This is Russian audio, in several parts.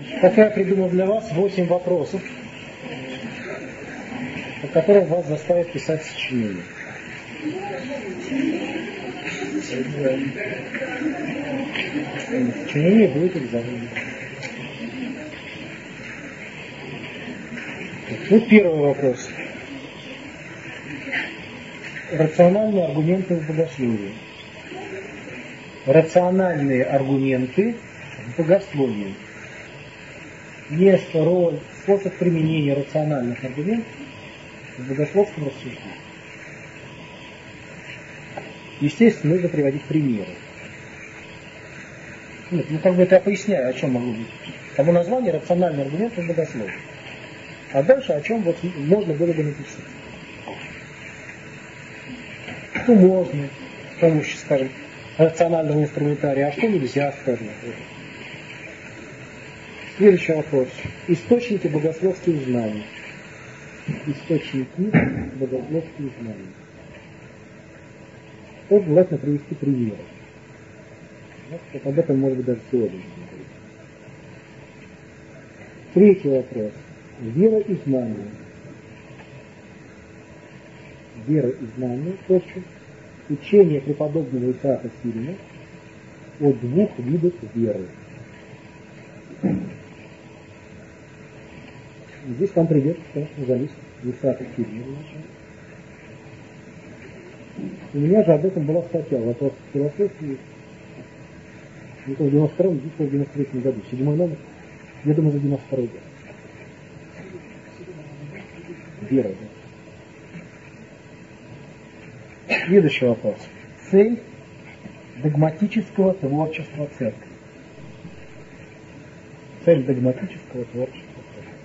Так я придумал для вас 8 вопросов, по которым вас заставят писать сочинение. Сочинение будет экзамен. Вот первый вопрос. Рациональные аргументы в богословии. Рациональные аргументы в богословии. Место, роль, способ применения рациональных аргументов в богословском рассуждении. Естественно, нужно приводить примеры. Нет, как бы это я поясняю, о чем могло быть. Само название рациональный аргумент в богословии. А дальше о чем вот можно было бы написать. Что можно с помощью, скажем, рационального инструментария, а что нельзя, скажем. Следующий вопрос. Источники богословских знаний. Источники богословских знаний. Тут желательно привести примеры. Вот об этом, может быть, даже сегодня говорить. Третий вопрос. Вера и знание. Вера и знание. Учение преподобного Исаака Сирина о двух видах веры. Здесь вам придет, конечно, залист Исаака Сирина. У меня же об этом была статья «Вопрос философии». Не то в 92-м, не то в 93-м году. 7-й номер. Я думаю, за 92-й год. Вера, да. Следующий вопрос. Цель догматического творчества церкви. Цель догматического творчества церкви.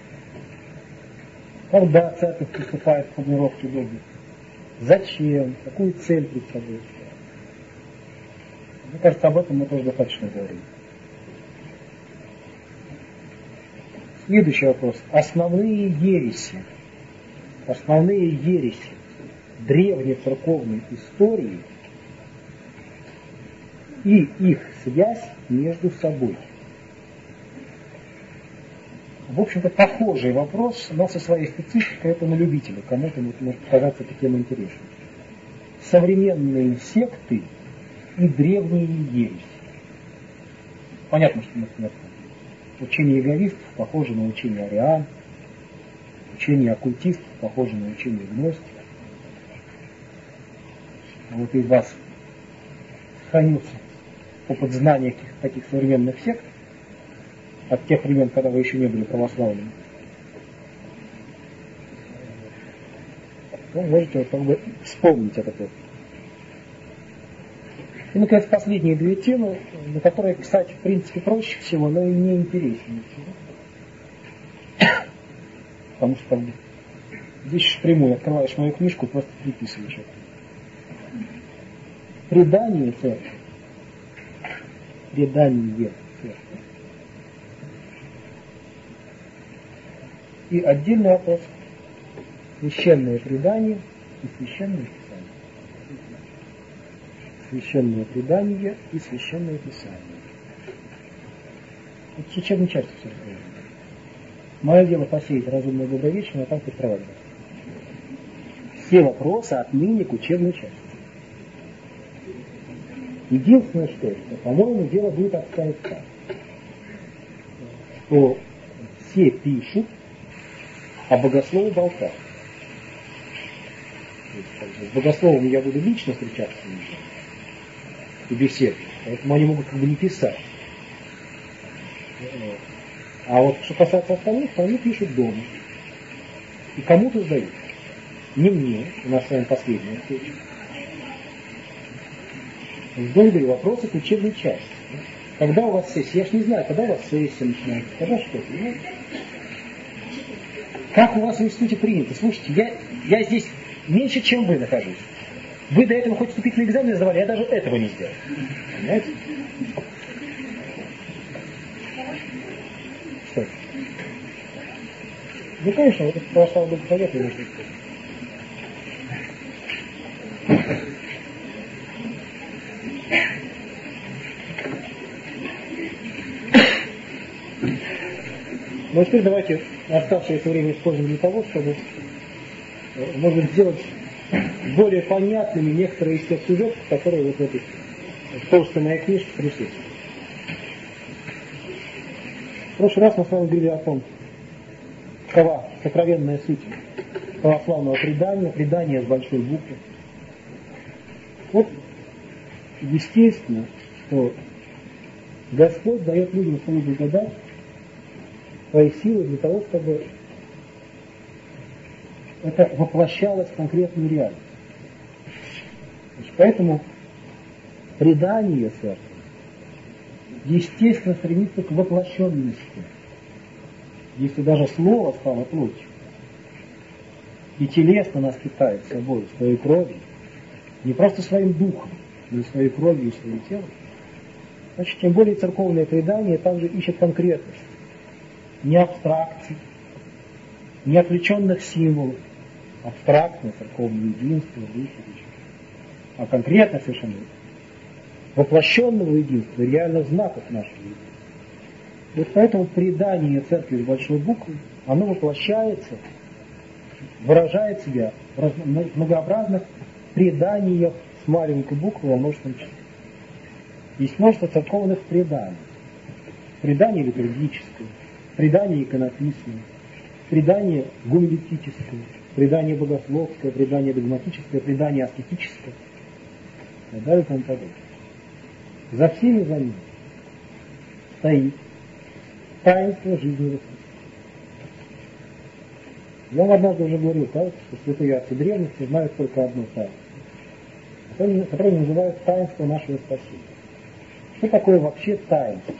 Когда церковь приступает к формулировке догмы? Зачем? Какую цель перед собой? Мне кажется, об этом мы тоже достаточно говорим. Следующий вопрос. Основные ереси древней церковной истории и их связь между собой. В общем-то, похожий вопрос, но со своей спецификой, это на любителя. Кому-то может показаться эта тема интересной. Современные секты и древние ереси. Понятно, что например, учение иеговистов похоже на учение ариан, учение оккультистов похоже на учение гностиков. Вот из вас хранился опыт знания таких современных сект от тех времен, когда вы еще не были православными. Вы можете как бы вспомнить этот опыт. И, наконец, последние две темы, на которые писать, в принципе, проще всего, но и не интереснее всего. Потому что как бы, здесь впрямую открываешь мою книжку, просто приписываешь это. Предание церкви. Предание церкви. И отдельный вопрос. Священное предание и священное писание. Священное предание и священное писание. Это сейчас часть все это. Мое дело посеять разумное благовещение, а там фильтровать. Все вопросы отныне к учебной части. Единственное, что по-моему, дело будет обстоять так, что все пишут, а богословы болтают. С богословами я буду лично встречаться и беседовать, поэтому они могут как бы не писать. А вот что касается остальных, то они пишут дома. И кому-то сдают. Не мне, у нас с вами последняя встреча. Говорю, вопросы к учебной части. Когда у вас сессия? Я ж не знаю, когда у вас сессия начинается, когда что, понимаете? Как у вас в институте принято? Слушайте, я здесь меньше, чем вы нахожусь. Вы до этого хоть вступительные экзамены сдавали, я даже этого не сделал. Понимаете? Что? Ну, конечно, вот это православный совет я нужно сказать. Но теперь давайте оставшееся время используем для того, чтобы, может быть, сделать более понятными некоторые из тех сюжетов, которые вот в этой толстой моей книжке присутствуют. В прошлый раз мы с вами говорили о том, какова сокровенная суть православного предания с большой буквы. Вот, естественно, что Господь дает людям свою благодать, свои силы для того, чтобы это воплощалось в конкретную реальность. Поэтому предание церкви естественно стремится к воплощенности. Если даже слово стало плотью и телесно нас питает собой, своей кровью, не просто своим духом, но и своей кровью и своим телом, значит, тем более церковное предание также ищет конкретность. Не абстракций, не отвлеченных символов, абстрактное церковное единство, а конкретно совершенно воплощенного единства, реальных знаков нашего единства. Вот поэтому предание церкви с большой буквы, оно воплощается, выражает себя в многообразных преданиях с маленькой буквы во множественном числе. Есть множество церковных преданий. Предание литургическое, предание иконописное, предание гомилетическое, предание богословское, предание догматическое, предание аскетическое и так далее и тому подобное. За всеми за ними стоит таинство жизни Христа. Я вам однажды уже говорил, что святые отцы древности знают только одно таинство, которое называют таинство нашего спасения. Что такое вообще таинство?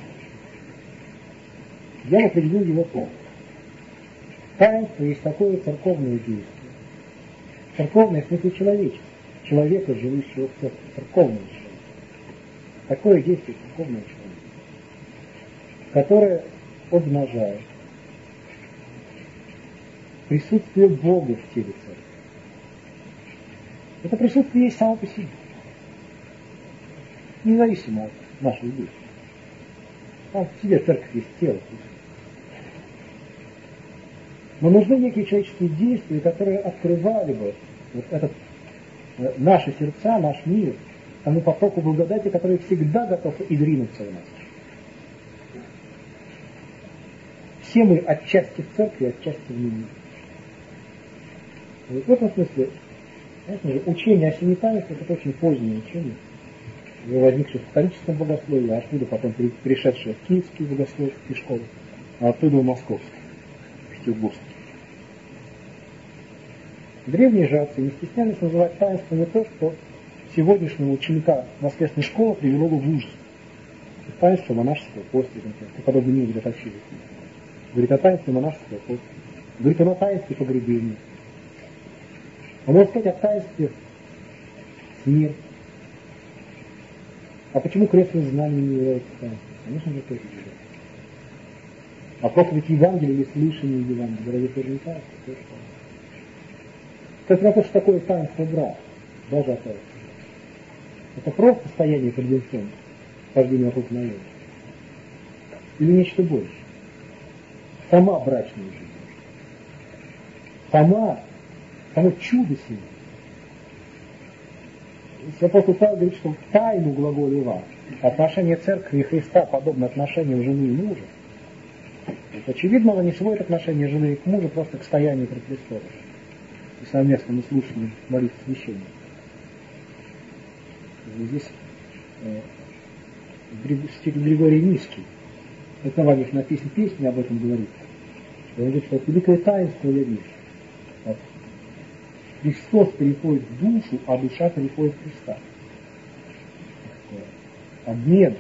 Я определил его так. Таинство есть такое церковное действие. Церковное в смысле человеческое. Человека, живущего в церкви. Церковное человек. Такое действие церковного человека, которое обнажает присутствие Бога в теле церкви. Это присутствие есть само по себе. Независимо от нашей души. Там в себе церковь есть тело. Но нужны некие человеческие действия, которые открывали бы вот этот, наши сердца, наш мир, тому потоку благодати, который всегда готов изринуться в нас. Все мы отчасти в церкви, отчасти в мире. И в этом смысле, конечно же, учение о семи таинствах — это очень позднее учение, возникшее в католическом богословии, а оттуда потом перешедшее в киевские богословские школы, а оттуда в московские, петербургские. Древние же отцы не стеснялись называть таинствами то, что сегодняшнего ученика воскресной школы привело бы в ужас. Таинство монашеского поста, по подобию не говорит о силе. Говорит о таинстве монашеского поста. Говорит о таинстве погребения. Он может сказать о таинстве смерти. А почему крестное знамение не является таинством? Конечно же, тоже не. А проповедь Евангелия или слышание Евангелия, разве тоже не таинство? Кстати, вопрос, что такое таинство брака, даже оказывается. Это просто состояние конвенционное, хождение вокруг налево. Или нечто больше. Сама брачная жизнь. Само чудо семьи. Если апостол Павел говорит, что в тайну глаголева отношение церкви и Христа подобно отношениям жены и мужа, то очевидно, оно не сводит отношение жены к мужу просто к стоянию пред престолом и совместному слушанию молитв священника. Здесь Григорий Низкий в основаниях написано песни об этом говорит. Он говорит, что великое таинство я вижу. Христос переходит в душу, а душа переходит в Христа. Обмен.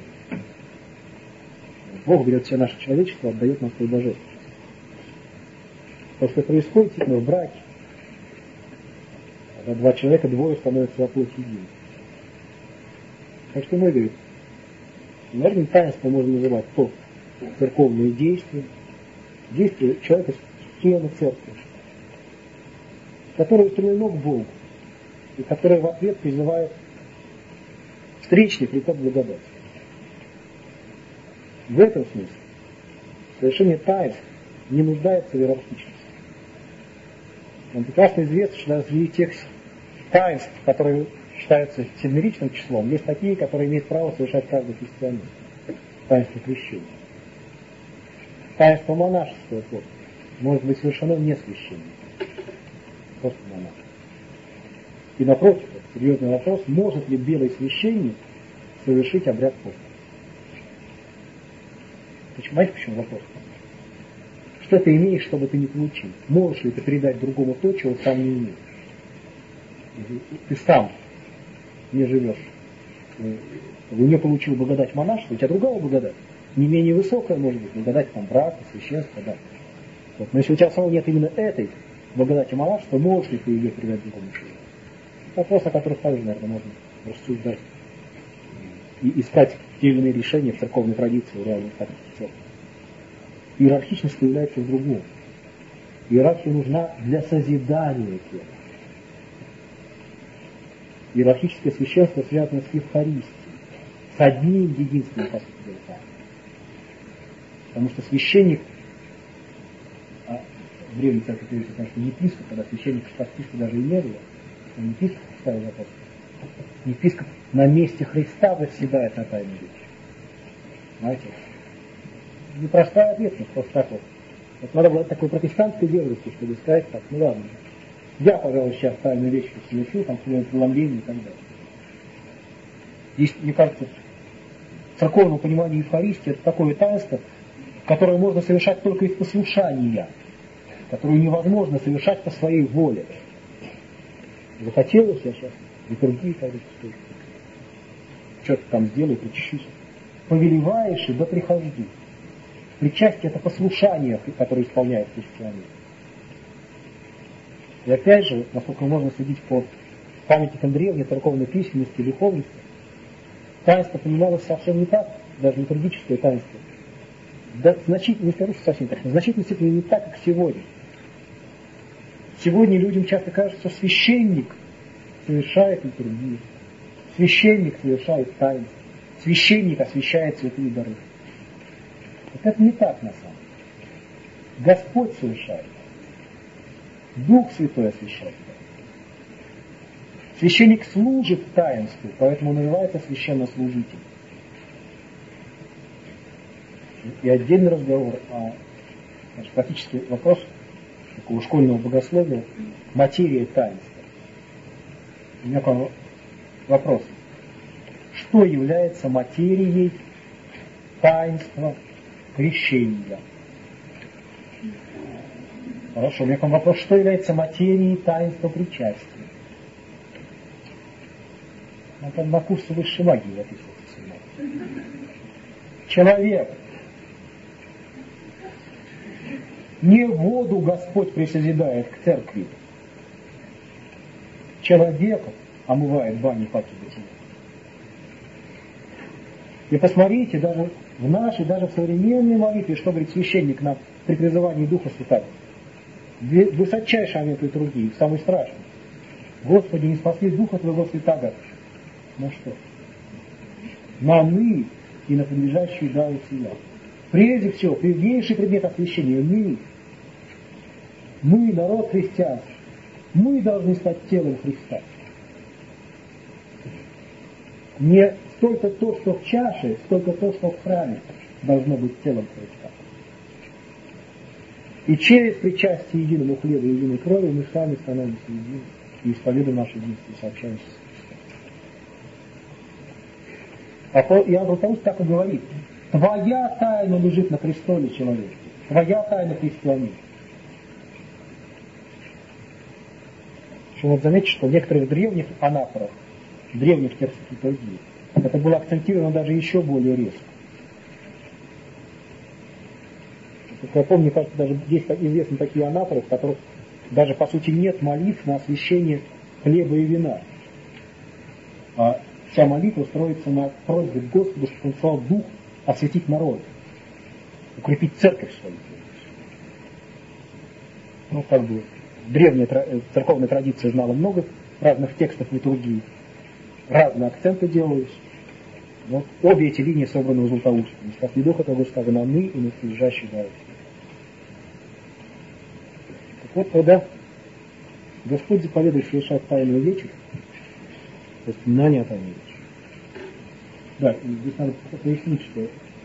Бог берет все наше человечество, отдает нам свою божественность. То, что происходит в браке, когда два человека, двое становятся во плоти единым. Так что мы говорим, наверное, таинство можно называть то церковное действие человека с членом церкви, которое устремлено к Богу, и которое в ответ призывает встречный приток благодати. В этом смысле совершение таинств не нуждается в иерархичности. Он прекрасно известно, что даже среди тех таинств, которые считаются седмеричным числом, есть такие, которые имеют право совершать каждый христианин. Таинство крещения. Таинство монашества может быть совершено не священником, просто монах. И напротив, серьезный вопрос, может ли белый священник совершить обряд поста? Понимаете, почему вопрос? Что ты имеешь, что бы ты не получил? Можешь ли ты передать другому то, чего сам не имеешь? Ты сам не живешь. Не получил благодать монашества, у тебя другая благодать. Не менее высокая, может быть, благодать там брака, священства, да. Вот. Но если у тебя самого нет именно этой благодати монашества, можешь ли ты ее передать другому человеку? Вопрос, о которых также, наверное, можно рассуждать и искать те или иные решения в церковной традиции, в реальной практике церкви. Иерархичность появляется в другом. Иерархия нужна для созидания тела. Иерархическое священство связано с Евхаристией, с одним единственным, по сути дела. Потому что священник, в древней церкви, конечно, не епископ, когда священников практически даже и не было, он епископ ставил вопрос. Епископ на месте Христа восседает на тайной речи. Знаете, непростая ответственность, просто так вот. Вот надо было такой протестантской дерзости, чтобы сказать так, ну ладно, я, пожалуй, сейчас тайную речь совершил, там, какое-нибудь преломление и так далее. Здесь, мне кажется, в церковном понимании Евхаристии это такое таинство, которое можно совершать только из послушания, которое невозможно совершать по своей воле. Захотелось я сейчас литургии пойду, что-то там сделаю, причащусь. Повелеваешь, и да прихожу. Причастие — это послушание, которое исполняет христианин. И опять же, насколько можно судить по памятникам древней церковной письменности и духовности, таинство понималось совсем не так, даже литургическое таинство. Да, значительно, не скажу, что совсем так, но значительно степени не так, как сегодня. Сегодня людям часто кажется, что священник совершает литургию, священник совершает таинство, священник освящает святые дары. Вот это не так на самом деле. Господь совершает. Дух Святой освящает. Священник служит таинству, поэтому называется священнослужитель. И отдельный разговор о практический вопрос такого школьного богословия, материя таинства. У меня к вам вопрос. Что является материей таинства крещения? Хорошо, у меня к вам вопрос. Что является материей таинства причастия? Это на курсе высшей магии записывается. Человек. Не воду Господь присозидает к церкви. Человека омывает бани паки бытия. И посмотрите, даже в нашей, даже в современной молитве, что говорит священник нам при призывании Духа Святого. Высочайший момент литургии, самый страшный. Господи, не спасли Духа Твоего Святаго. На что? На мы и на принадлежащие дары сия. Прежде всего, первейший предмет освящения мы, народ христианский, мы должны стать телом Христа. Не столько то, что в чаше, столько то, что в храме, должно быть телом Христа. И через причастие единому хлебу и единой крови мы сами становимся единым и исповедуем наше единство и сообщаемся с Христом. Иоанн Златоуст так и говорит: твоя тайна лежит на престоле человека, твоя тайна христианин. Вот заметьте, что в некоторых древних анафорах, древних текстах литургии, это было акцентировано даже еще более резко. Как я помню, кажется, даже есть известны такие анафоры, в которых даже по сути нет молитв на освящение хлеба и вина. А вся молитва строится на просьбе к Господу, чтобы Он послал Дух осветить народ, укрепить церковь свою. Ну, как бы, древняя церковная традиция знала много разных текстов литургии, разные акценты делались. Но обе эти линии собраны в Златоусте. Не спасли Духа Того, сказано мы и на принадлежащие дары. Вот когда Господь заповедует совершать тайную вечерю, воспоминания о тайной вечере. Да, и здесь надо пояснить, что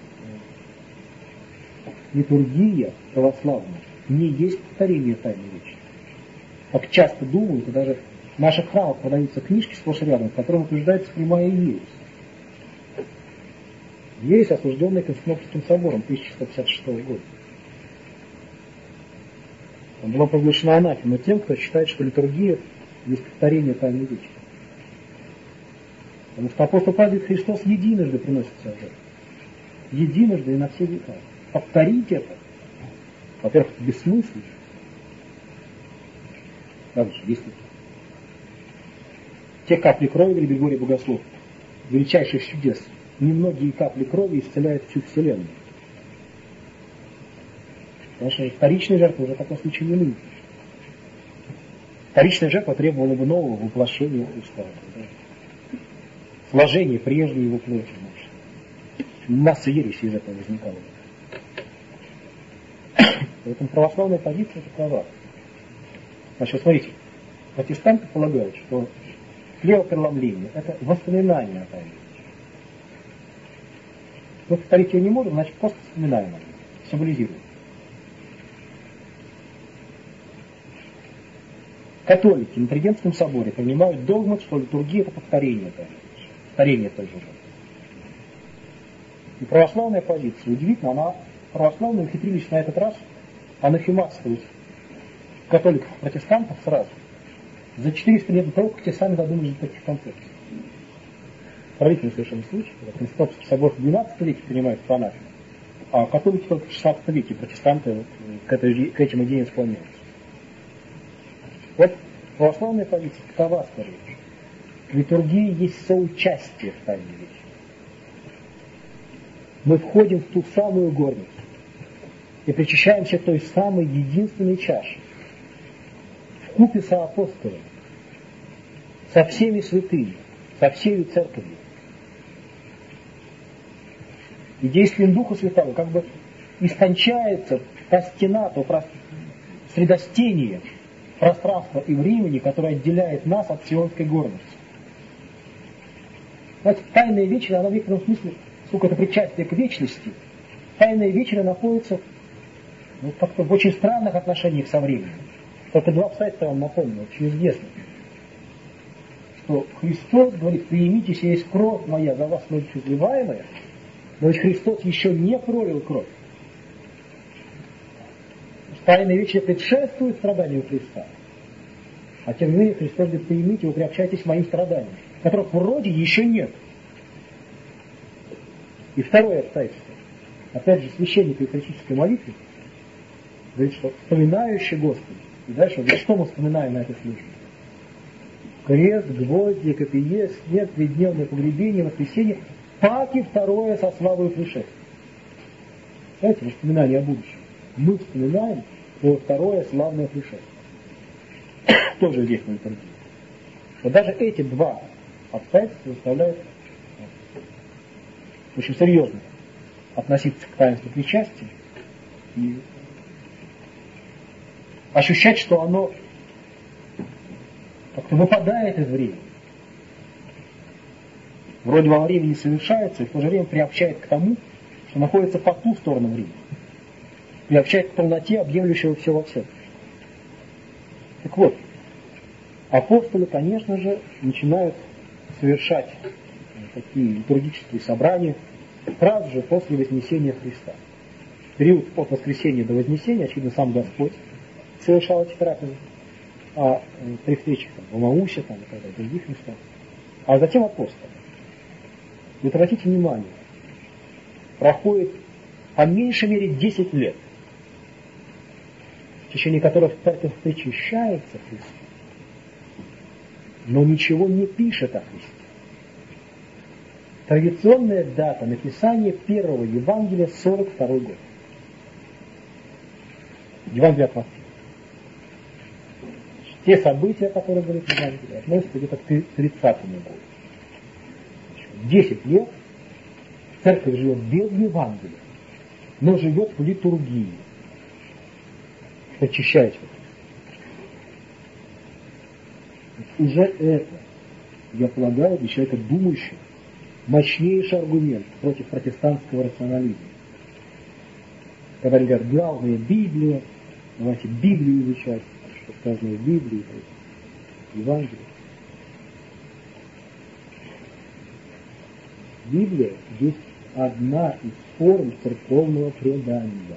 литургия православная не есть повторение тайной вечери. Как часто думают, и даже в наших храмах продаются книжки сплошь и рядом, в которых утверждается прямая ересь. Ересь, осужденная Константинопольским собором 1156 года. Там была проглашена анафема тем, кто считает, что литургия есть повторение тайной вечери. Потому что апостол Павел говорит, Христос единожды приносит себя в жертву. Единожды и на все века. Повторить это, во-первых, это бессмысленно. Дальше, если те капли крови, говорит Григорий Богослов, величайших чудес, немногие капли крови исцеляют всю Вселенную. Потому что вторичная жертва уже в таком случае не нужна. Вторичная жертва требовала бы нового воплощения Христа. Сложения прежней его плоти. Масса ереси из этого возникала. Поэтому православная позиция такова. Значит, смотрите, протестанты полагают, что хлебопреломление – это воспоминание о тайне. Мы повторить ее не можем, значит, просто вспоминаем о ней, символизируем. Католики на Тридентском соборе принимают догмат, что литургия – это повторение тайны. Повторение той же жертвы. И православная позиция, удивительно, православные ухитрились на этот раз анафематствовать католиков и протестантов сразу. За 400 лет до того, как те сами додумались до таких концепций. Поразительный совершенно случай, когда Константинопольский собор в 12 веке принимает по анафеме, а католики только в 16 веке, протестанты к этим идеям склоняются. Вот православная позиция такова, скорее. Литургия есть соучастие в тайне вечери. Мы входим в ту самую горницу и причащаемся той самой единственной чашей. Вкупе со апостолами, со всеми святыми, со всей церковью. И действием Духа Святого как бы истончается та стена, то средостение пространства и времени, которое отделяет нас от Сионской горницы. Знаете, тайная вечеря, она в некотором смысле, сколько это причастие к вечности, тайная вечеря находится как-то в очень странных отношениях со временем. Только два обстоятельства я вам напомню, очень известно. Что Христос говорит, примите сие есть кровь моя за вас многих изливаемая, но ведь Христос еще не пролил кровь. Тайная вечеря предшествует страданию Христа. А тем не менее Христос говорит, примите, вы приобщайтесь моим страданиям, которых вроде еще нет. И второе обстоятельство. Опять же, священник в евхаристической молитве говорит, что вспоминающий Господа. И дальше, говорит, что мы вспоминаем на этой службе? Крест, гвозди, копие, смерть, трехдневное погребение, воскресенье, паки второе со славой пришествия. Знаете, воспоминание о будущем. Мы вспоминаем про второе славное пришествие. Тоже здесь на литургии. Вот даже эти два обстоятельства заставляют очень серьезно относиться к таинству причастия и ощущать, что оно как-то выпадает из времени. Вроде во времени совершается, и в то же время приобщает к тому, что находится по ту сторону времени. Приобщает к полноте, объемлющего все во всем. Так вот, апостолы, конечно же, начинают совершать такие литургические собрания сразу же после Вознесения Христа. В период от воскресения до Вознесения, очевидно, сам Господь совершал эти трапезы, а при встречах в Эмаусе и так далее, в других местах. А затем апостолы. И вот обратите внимание, проходит по меньшей мере 10 лет, в течение которых церковь причащается Христу, но ничего не пишет о Христе. Традиционная дата написания первого Евангелия 42 год. Евангелие от Матфея. Те события, о которых говорит Евангелие, относятся где-то к 30-му году. 10 лет церковь живет без Евангелия, но живет в литургии. Причащаясь. уже это, я полагаю, для человека думающего, мощнейший аргумент против протестантского рационализма. Когда говорят, главное Библия, давайте Библию изучать, что сказано в Библии, в Евангелии. Библия есть одна из форм церковного предания.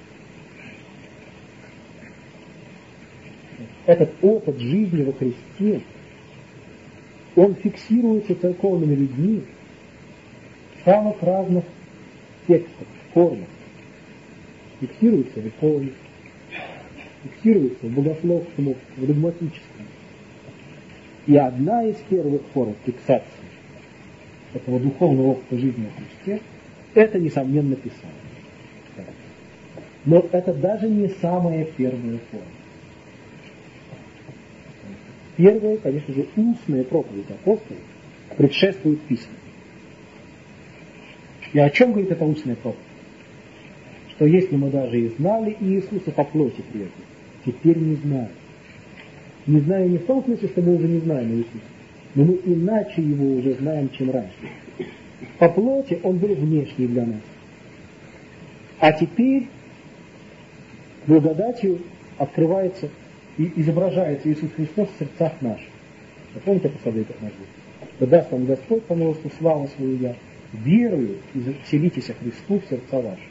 Этот опыт жизни во Христе, он фиксируется церковными людьми в самых разных текстах, формах. Фиксируется в иконе, фиксируется в богословском, в догматическом. И одна из первых форм фиксации этого духовного опыта жизни во Христе — это, несомненно, Писание. Но это даже не самая первая форма. Первая, конечно же, устная проповедь апостолов предшествует письму. И о чем говорит эта устная проповедь? Что если мы даже и знали Иисуса по плоти прежде, теперь не знаем. Не знаем не в том смысле, что мы уже не знаем Иисуса, но мы иначе его уже знаем, чем раньше. По плоти он был внешний для нас. А теперь благодатью открывается и изображается Иисус Христос в сердцах наших. Вы помните, посадили как нас? Да даст вам Господь по милости славу свою я, верую и вселитесь Христу в сердца ваши.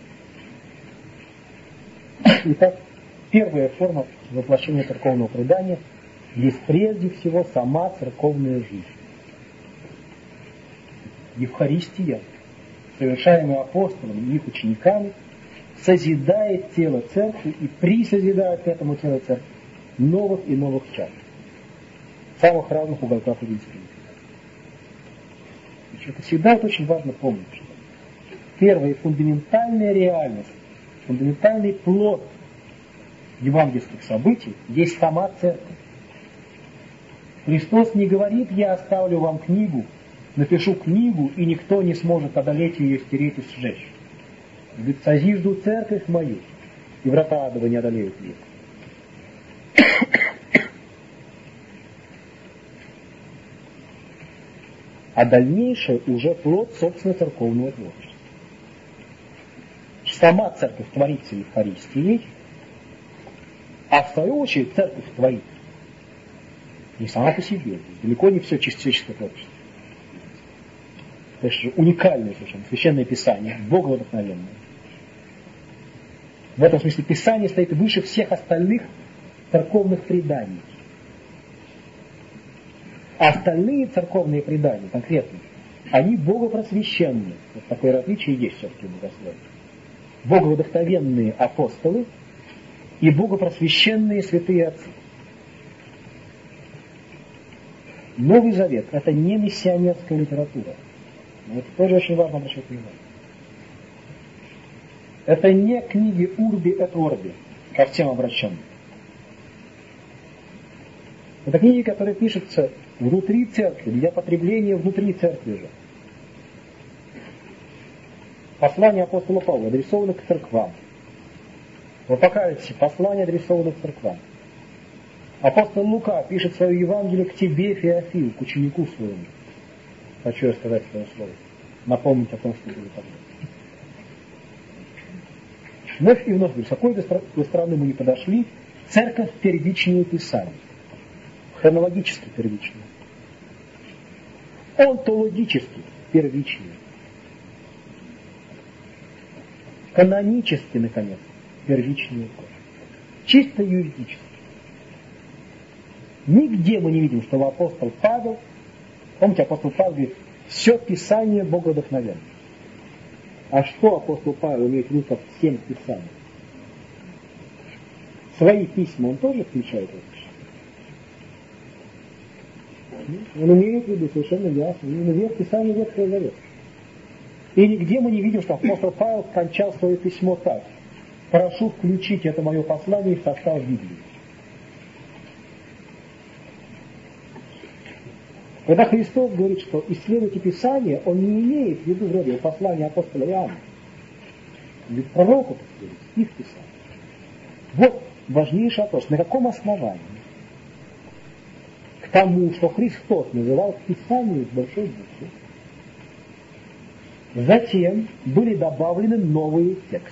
Итак, первая форма воплощения церковного предания есть прежде всего сама церковная жизнь. Евхаристия, совершаемая апостолами и их учениками, созидает тело церкви и присозидает к этому телу церкви новых и новых чад в самых разных уголках действия. Это всегда очень важно помнить, что первая фундаментальная реальность, фундаментальный плод евангельских событий есть сама церковь. Христос не говорит: я оставлю вам книгу, напишу книгу, и никто не сможет одолеть ее, стереть и сжечь. Он говорит: созижду церковь мою, и врата адова не одолеют ее. А дальнейшее уже плод, собственно, церковного творчества. Сама церковь творится Евхаристией, а в свою очередь церковь творит не сама по себе, далеко не все человеческое творчество. Это же уникальное совершенно священное Писание, боговдохновенное. В этом смысле Писание стоит выше всех остальных церковных преданий. А остальные церковные предания, конкретно, они богопросвященные. Вот такое различие есть все-таки в богословии. Боговдохновенные апостолы и богопросвященные святые отцы. Новый Завет — это не миссионерская литература. Это тоже очень важно обращать внимание. Это не книги Урби et Орби, ко всем обращенным. Это книги, которые пишутся внутри церкви, для потребления внутри церкви же. Послание апостола Павла, адресовано к церквам. В Апокалипсисе послание, адресовано к церквам. Апостол Лука пишет свое Евангелие к тебе, Феофил, к ученику своему. Хочу я сказать свое слово. Напомнить о том, что было тогда. Вновь и вновь, с какой бы стороны мы ни подошли, церковь первичнее Писания. Хронологически первичнее. Онтологически первичнее. Канонически, наконец, первичнее. Чисто юридически. Нигде мы не видим, что апостол Павел, помните, апостол Павел говорит: все Писание боговдохновенно. А что апостол Павел имеет в виду как 7 Писаний? Свои письма он тоже включает в это? Он имеет в виду совершенно ясно, именно век Писания Ветхого Завета. И нигде мы не видим, что апостол Павел кончал свое письмо так: прошу включить это мое послание в состав Библии. Когда Христос говорит, что исследуйте Писание, он не имеет в виду вроде послания апостола Иоанна. Ведь пророков исследует, их Писание. Вот важнейший вопрос: на каком основании? к тому, что Христос называл Писание с большой буквы, затем были добавлены новые тексты.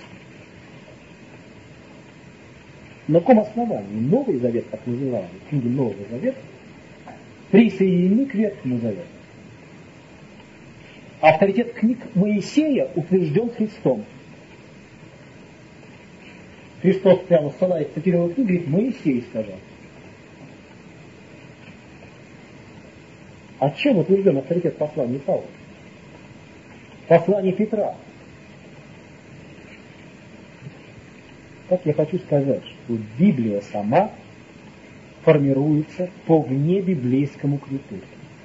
На каком основании Новый Завет, так называемый, книги Нового Завета, присоединены к Ветхому Завету? Авторитет книг Моисея утвержден Христом. Христос прямо ссылается, цитировал книгу, говорит, Моисей сказал. А чем утвержден авторитет послания Павла? Послание Петра. Как я хочу сказать, что Библия сама формируется по внебиблейскому критерию.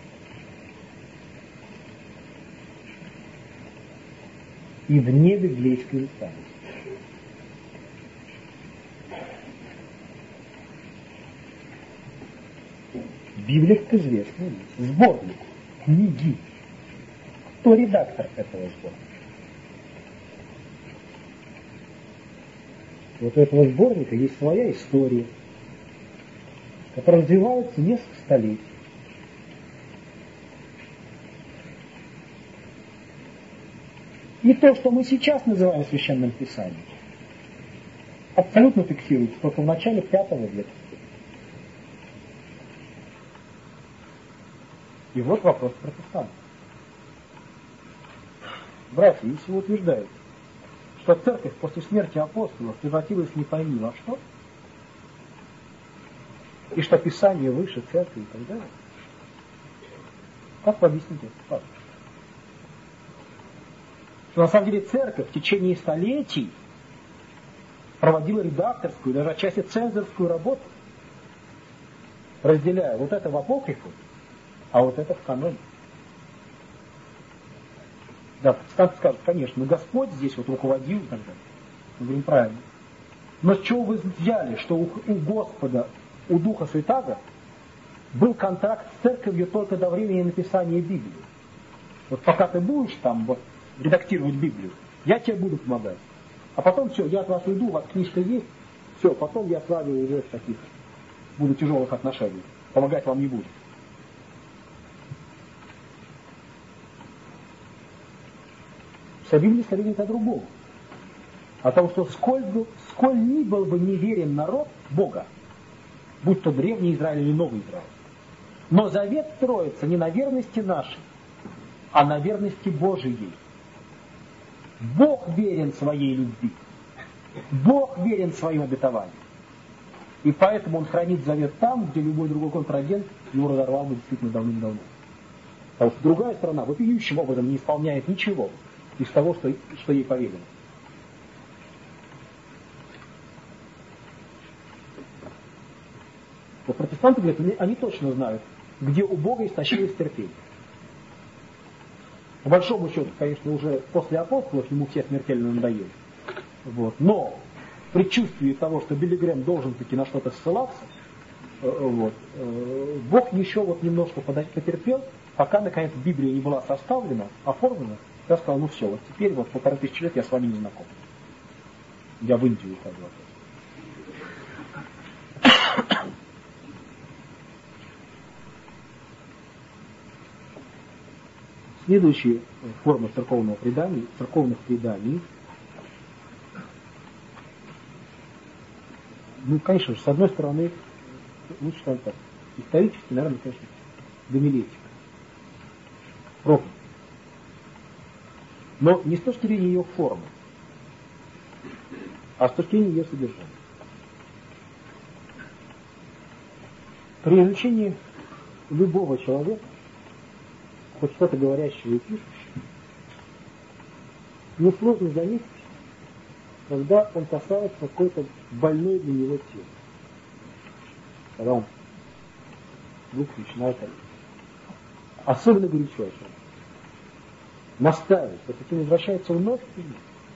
И внебиблейской уставе. Библия, как известно, сборник, книги. Кто редактор этого сборника? Вот у этого сборника есть своя история, которая развивается несколько столетий. И то, что мы сейчас называем Священным Писанием, абсолютно фиксируется только в начале V века. И вот вопрос протестантов. Братья, если вы утверждаете, что церковь после смерти апостолов превратилась не пойми во что, и что Писание выше церкви и так далее, как вы объясните этот факт? Что на самом деле церковь в течение столетий проводила редакторскую, даже отчасти цензорскую работу, разделяя вот это в апокрифу, а вот это в каноне. Да, протестанты скажут, конечно, но Господь здесь вот руководил и так далее. Мы говорим правильно. Но с чего вы взяли, что у Господа, у Духа Святаго был контракт с церковью только до времени написания Библии? Вот пока ты будешь там вот редактировать Библию, я тебе буду помогать. А потом все, я от вас уйду, у вас книжка есть, все, потом я с вами уже в таких буду тяжелых отношениях. Помогать вам не буду. Вся Библия говорит о другом. О том, что сколь ни был бы неверен народ Бога, будь то древний Израиль или новый Израиль, но завет строится не на верности нашей, а на верности Божией. Бог верен своей любви. Бог верен своим обетованиям. И поэтому Он хранит завет там, где любой другой контрагент его разорвал бы действительно давным-давно. Потому что другая сторона вопиющим образом не исполняет ничего из того, что ей повелено. Вот протестанты говорят, они точно знают, где у Бога истощилось терпение. По большому счету, конечно, уже после апостолов ему все смертельно надоели. Вот. Но в предчувствии того, что Билли Грэм должен таки на что-то ссылаться, Бог еще вот немножко потерпел, пока наконец Библия не была составлена, оформлена. Я сказал, ну все, вот теперь вот 1500 лет я с вами не знаком. Я в Индию ухожу. Следующая форма церковных преданий, ну, конечно же, с одной стороны, лучше сказать так, исторически, наверное, конечно, гомилетика, проповедь. Но не с точки зрения ее формы, а с точки зрения ее содержания. При изучении любого человека, хоть что-то говорящего и пишущего, несложно заметить, когда он касается какой-то больной для него темы. Когда он вдруг начинает особенно горячо настаивает, эта тема возвращается вновь и вновь.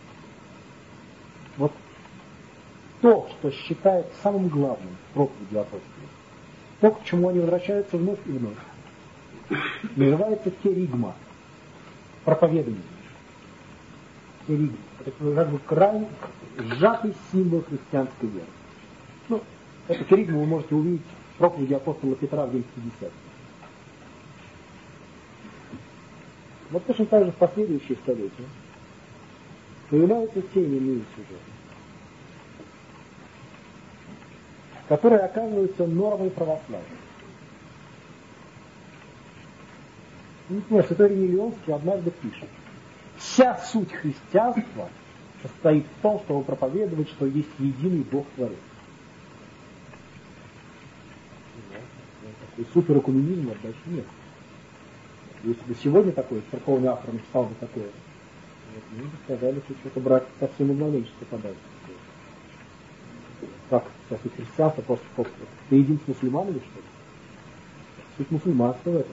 Вот то, что считается самым главным в проповеди апостолов, то, к чему они возвращаются вновь и вновь, называется керигма, проповедание. Керигма. Это как бы край, сжатый символ христианской веры. Ну, эту керигму вы можете увидеть проповеди апостола Петра в день 50. Вот точно так же в последующие столетия появляются те или иные сюжеты, которые оказываются нормой православия. Например, святой Ириней Лионский однажды пишет: вся суть христианства состоит в том, чтобы проповедовать, что есть единый Бог Творец. Такой суперэкуменизма дальше нет. Если бы сегодня такой церковный автор написал бы такое, мы бы сказали, что что-то брать совсем игнорическое подальше. Как сейчас и христианство просто ты един с мусульманами, что ли? Суть мусульманства в этом.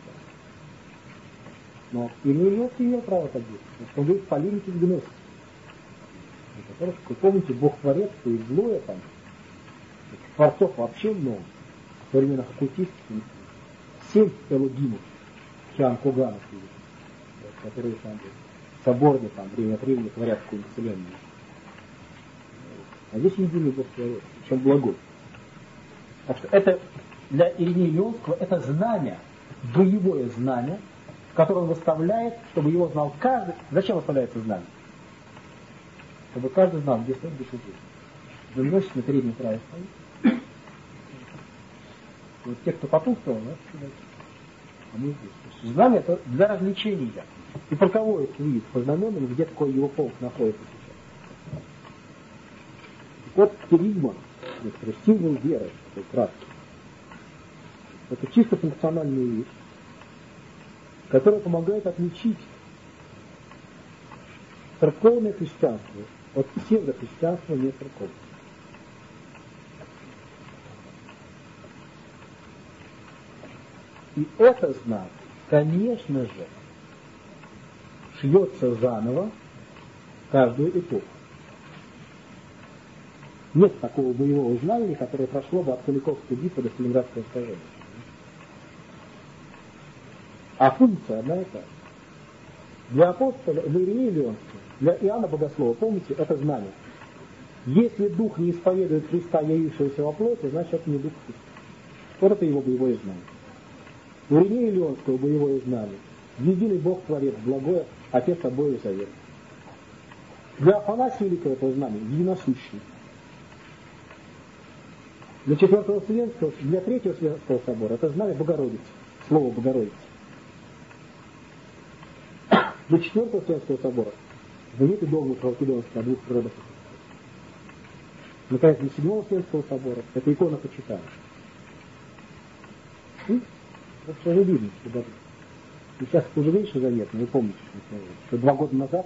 Но Ириней Лионский имел право так делать, потому что он говорит полемики с гносом. Как вы помните, Бог Творец, то и злое там, творцов вообще много, в современных оккультистов, 7 элогимов, Чан Коганов, которые там соборно там время от времени творят какую-нибудь вселенную. А здесь единый Бог Творец, причем благой. Так что это для Иринея Лионского это знамя, боевое знамя, которое он выставляет, чтобы его знал каждый. Зачем выставляется знамя? Чтобы каждый знал, где стоит, где сидит. Выносит на переднем крае стоит. Вот те, кто по ту сторону, а мы здесь. Знамя это для развлечения. И полковой видит по знаменам, где такой его полк находится сейчас. Вот керигма, символ веры, такой краткий. Это чисто функциональный вид, который помогает отличить церковное христианство от псевдохристианства не церковного. И это знак, конечно же, шьется заново каждую эпоху. Нет такого боевого знамени, которое прошло бы от Куликовской битвы до Сталинградского сражения. А функция одна и та же. Для апостола, для Иринея Лионского, для Иоанна Богослова, помните, это знамя. Если дух не исповедует Христа, явившегося во плоти, значит это не дух Христа. Вот это его боевое знамя. У Иринея Лионского боевое знамя. Единый Бог Творец, благой Отец обоих завет. Для Афанасия Великого этого знамя единосущный. Для Четвертого Вселенского, для Третьего Вселенского собора это знамя Богородицы, слово Богородицы. Для Четвертого Вселенского собора знаменитый догмат Халкидонский о двух природах. Наконец, для Седьмого Вселенского собора это икона почитания. Это все же видно, что даже сейчас это уже меньше заметно, вы помните, что 2 года назад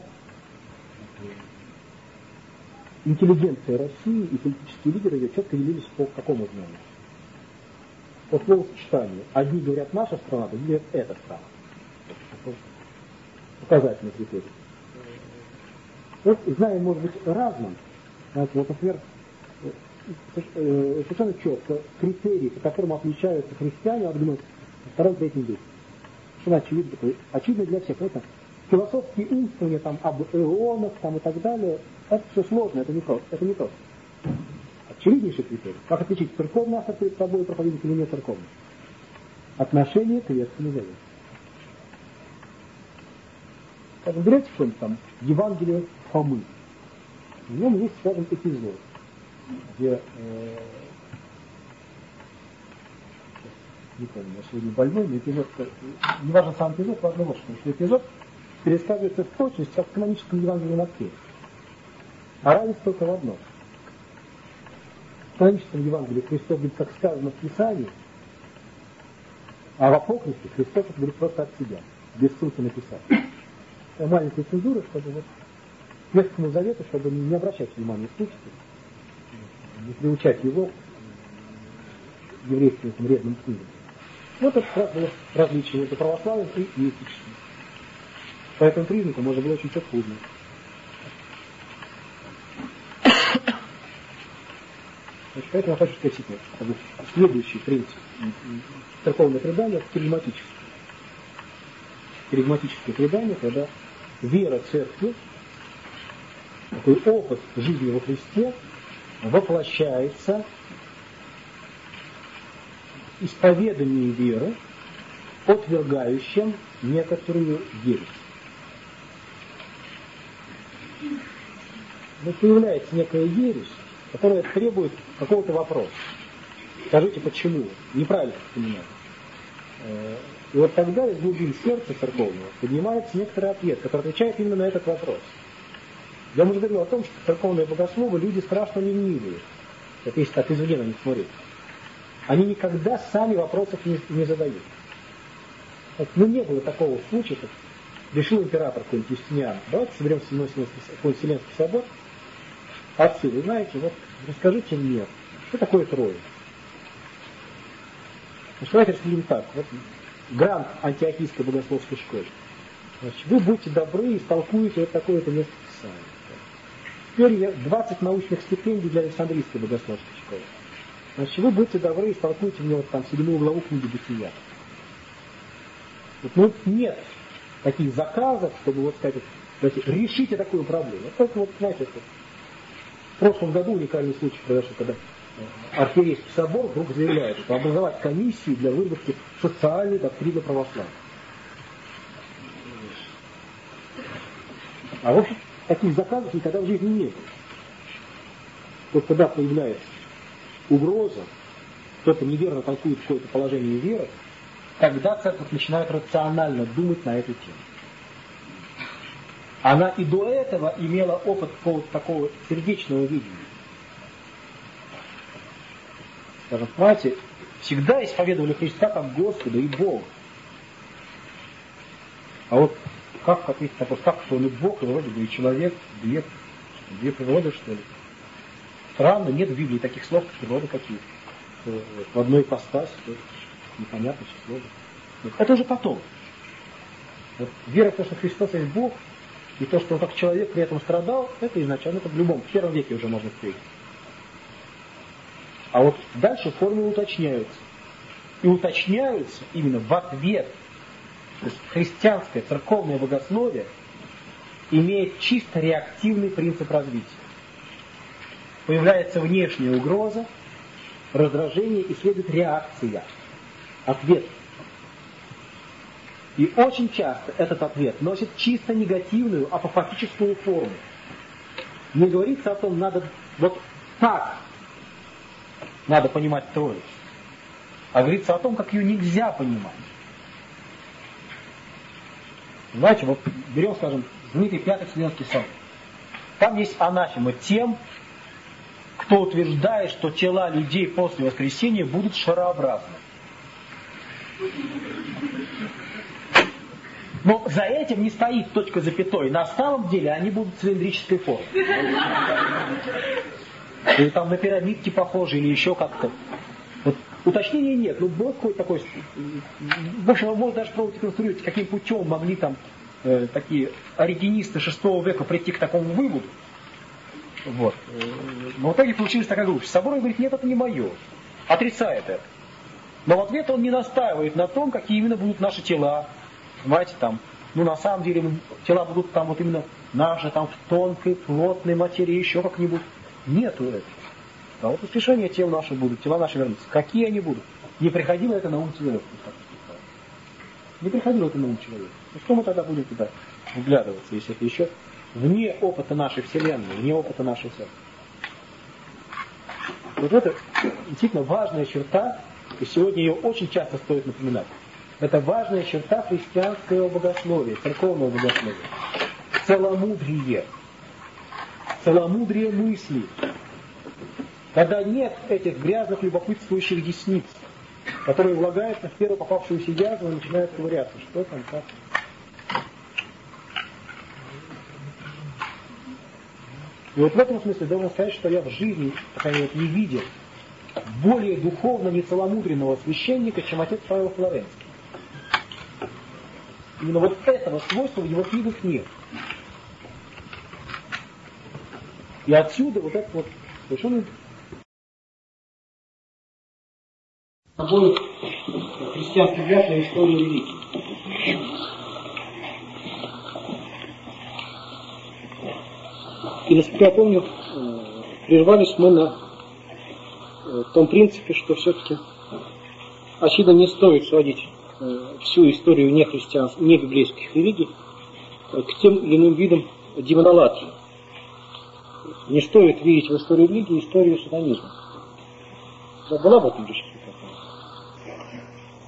интеллигенция России и политические лидеры ее четко делились по какому знанию? По словосочетанию. Одни говорят наша страна, другие говорят эта страна. Показательный критерий. Вот знание может быть разным. Вот, например, совершенно четко критерии, по которым отличаются христиане от гносов во 2-3 веке. Совершенно очевидно, такой, очевидно для всех. Это философские умствования там, об эонах там, и так далее, это все сложно, это не просто. Очевиднейший критерий. Как отличить церковный автор перед собой и проповедник или не церковный? Отношение к Ветхому Завету. Скажем, берете что-нибудь там, Евангелие Фомы. В нем есть, скажем, эпизод, где, не помню, я сегодня больной, но эпизод, не важно сам эпизод, важно вот что эпизод пересказывается в точности, как в каноническом Евангелии Матфея. А разница только в одном. В каноническом Евангелии Христос говорит, как сказано в Писании, а в апокрифе Христос говорит просто от себя, без ссылки на Писание. Маленькая цензура, чтобы вот к Ветхому Завету, чтобы не обращать внимания в тексте, не приучать его к еврейским вредным книгам. Вот это как раз было различие между православием и еретическим. По этому признаку можно было очень четко узнать. Значит, поэтому я хочу сказать, что следующий принцип церковного предания – керигматическое. Керигматическое предание, когда вера церкви, такой опыт жизни во Христе воплощается исповедании веры, отвергающем некоторую ересь. Но появляется некая ересь, которая требует какого-то вопроса. Скажите, почему? Неправильно понимаю. И вот тогда из глубин сердца церковного поднимается некоторый ответ, который отвечает именно на этот вопрос. Я уже говорил о том, что церковные богословы люди страшно ленивые. Это если так извне на них смотреть. Они никогда сами вопросов не задают. Вот, не было такого случая, как решил император какой-нибудь Юстиниан. Давайте соберем Вселенский собор. Отцы, вы знаете, вот расскажите мне, что такое Троя? Значит, давайте рассудим так. Вот грант антиохийской богословской школы. Значит, вы будьте добры и истолкуете вот такое-то место Писания. Теперь 20 научных стипендий для Александрийской богословской школы. Значит, вы будьте добры и истолкуйте мне вот там 7 главу книги Бытия. Вот, ну, нет таких заказов, чтобы вот сказать, давайте, решите такую проблему. Это вот, знаете, это, в прошлом году уникальный случай произошел, когда Архиерейский собор вдруг заявляет, что образовать комиссию для выработки социальной доктрины православия. А в общем, таких заказов никогда в жизни не было. Вот когда появляется угроза, кто-то неверно толкует какое-то положение веры, тогда церковь начинает рационально думать на эту тему. Она и до этого имела опыт какого-то такого сердечного видения. Скажем, знаете, всегда исповедовали Христа как Господа и Бога. А вот как ответить на вопрос, как что он и Бог, и вроде бы и человек, две природы, что ли? Странно, нет в Библии таких слов, как природы какие-то. В одной ипостаси, непонятно, что слово. Это уже потом. Вот вера в то, что Христос есть Бог, и то, что он как человек при этом страдал, это изначально, это в любом, в первом веке уже можно встретить. А вот дальше формулы уточняются. И уточняются именно в ответ. То есть христианское церковное богословие имеет чисто реактивный принцип развития. Появляется внешняя угроза, раздражение, и следует реакция, ответ. И очень часто этот ответ носит чисто негативную, апофатическую форму. Не говорится о том, надо вот так надо понимать Трою, а говорится о том, как ее нельзя понимать. Знаете, вот берем, скажем, знаменитый Пятый Вселенский собор. Там есть анафема тем, кто утверждает, что тела людей после воскресения будут шарообразны. Но за этим не стоит точка запятой. На самом деле они будут цилиндрической формы. Или там на пирамидке похожи, или еще как-то. Вот, уточнений нет. Ну, был какой-то такой... В общем, можно даже пробовать реконструировать, каким путем могли там такие оригинисты VI века прийти к такому выводу. Вот. Но в итоге получилась такая группа. Собор говорит, нет, это не мое. Отрицает это. Но в ответ он не настаивает на том, какие именно будут наши тела. Понимаете, там, ну на самом деле тела будут там вот именно наши, там в тонкой, плотной материи, еще как-нибудь. Нету этого. А вот воскрешение тел наших будут, тела наши вернутся. Какие они будут? Не приходило это на ум человека. Не приходило это на ум человека. Ну что мы тогда будем туда вглядываться, если это еще вне опыта нашей Вселенной, вне опыта нашей церкви? Вот это действительно важная черта, и сегодня ее очень часто стоит напоминать. Это важная черта христианского богословия, церковного богословия. Целомудрие. Целомудрие мысли. Когда нет этих грязных любопытствующих десниц, которые влагаются в первую попавшуюся язву и начинают ковыряться. Что там, как? И вот в этом смысле должен сказать, что я в жизни, пока я не видел, более духовно нецеломудренного священника, чем отец Павел Флоренский. Именно вот этого свойства в его книгах нет. И отсюда вот это вот совершенно собой христианский взгляд на историю религии. И, насколько я помню, прервались мы на том принципе, что все-таки очевидно, не стоит сводить всю историю нехристианских, небиблейских религий к тем или иным видам демонолатрии. Не стоит видеть в истории религии историю сатанизма. Да, была в этом речь какая-то?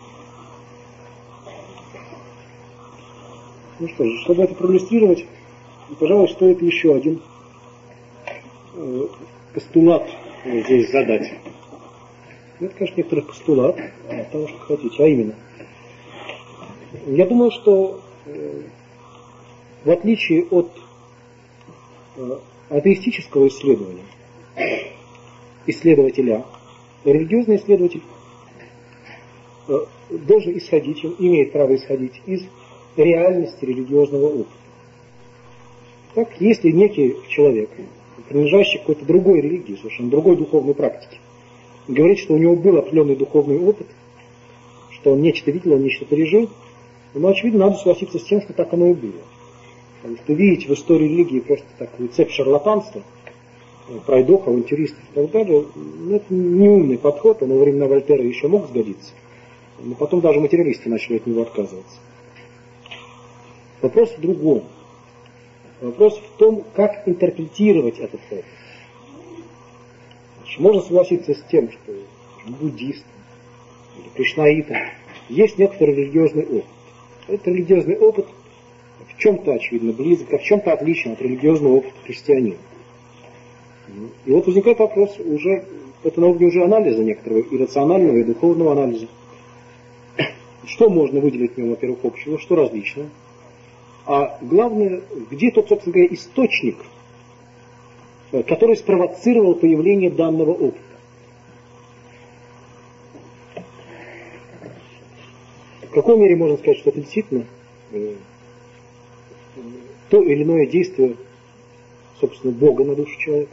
Ну что же, чтобы это проиллюстрировать, пожалуй, стоит еще один постулат здесь задать. Это, конечно, некоторый постулат, того, что хотите, а именно. Я думаю, что в отличие от атеистического исследователя, религиозный исследователь должен исходить, имеет право исходить из реальности религиозного опыта. Так, если некий человек, принадлежащий к какой-то другой религии, совершенно другой духовной практике, говорит, что у него был определенный духовный опыт, что он нечто видел, он нечто пережил, но, очевидно, надо согласиться с тем, что так оно и было. Потому что видеть в истории религии просто такую цепь шарлатанства, пройдох, авантюристов и так далее, это неумный подход, он во времена Вольтера еще мог сгодиться, но потом даже материалисты начали от него отказываться. Вопрос в другом. Вопрос в том, как интерпретировать этот опыт. Можно согласиться с тем, что буддистам или кришнаитам есть некоторый религиозный опыт. Этот религиозный опыт в чем-то, очевидно, близок, а в чем-то отличен от религиозного опыта христианина. И вот возникает вопрос уже, это на уровне уже анализа некоторого, и рационального, и духовного анализа. Что можно выделить в нем, во-первых, общего, что различного. А главное, где тот, собственно говоря, источник, который спровоцировал появление данного опыта. В какой мере можно сказать, что это действительно то или иное действие, собственно, Бога на душу человека?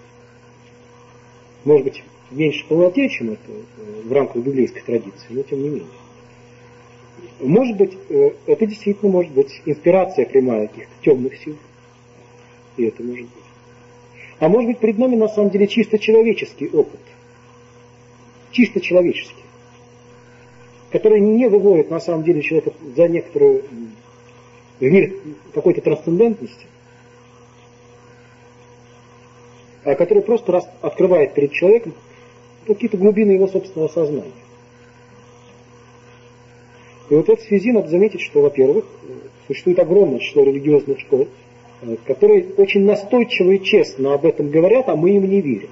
Может быть, в меньшей полноте, чем это в рамках библейской традиции, но тем не менее. Может быть, это действительно может быть инспирация прямая каких-то темных сил. И это может быть. А может быть, перед нами на самом деле чисто человеческий опыт. Чисто человеческий. Который не выводит на самом деле человека за некоторую в мир какой-то трансцендентности, а который просто открывает перед человеком какие-то глубины его собственного сознания. И вот в этой связи надо заметить, что, во-первых, существует огромное число религиозных школ, которые очень настойчиво и честно об этом говорят, а мы им не верим.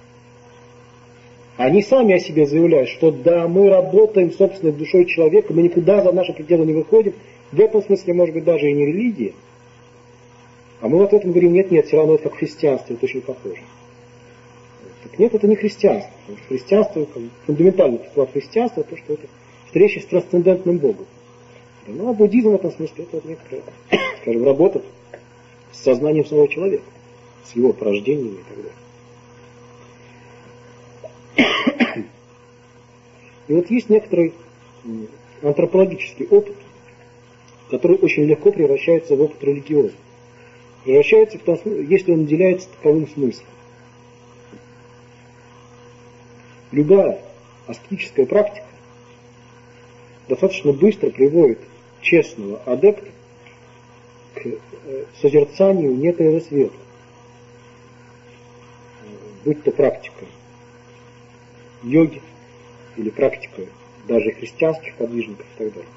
Они сами о себе заявляют, что да, мы работаем собственной душой человека, мы никуда за наши пределы не выходим. В этом смысле, может быть, даже и не религия. А мы вот в этом говорим, нет, все равно это как в христианстве, это очень похоже. Так нет, это не христианство. Потому что христианство, фундаментальный постулат христианства, то, что это встреча с трансцендентным Богом. Ну, а буддизм в этом смысле это вот некоторая, скажем, работа с сознанием самого человека, с его порождением и так далее. И вот есть некоторый антропологический опыт, который очень легко превращается в опыт религиозный. Превращается в том, если он наделяется таковым смыслом. Любая аскетическая практика достаточно быстро приводит честного адепта к созерцанию некоего света. Будь то практика йоги или практика даже христианских подвижников и так далее.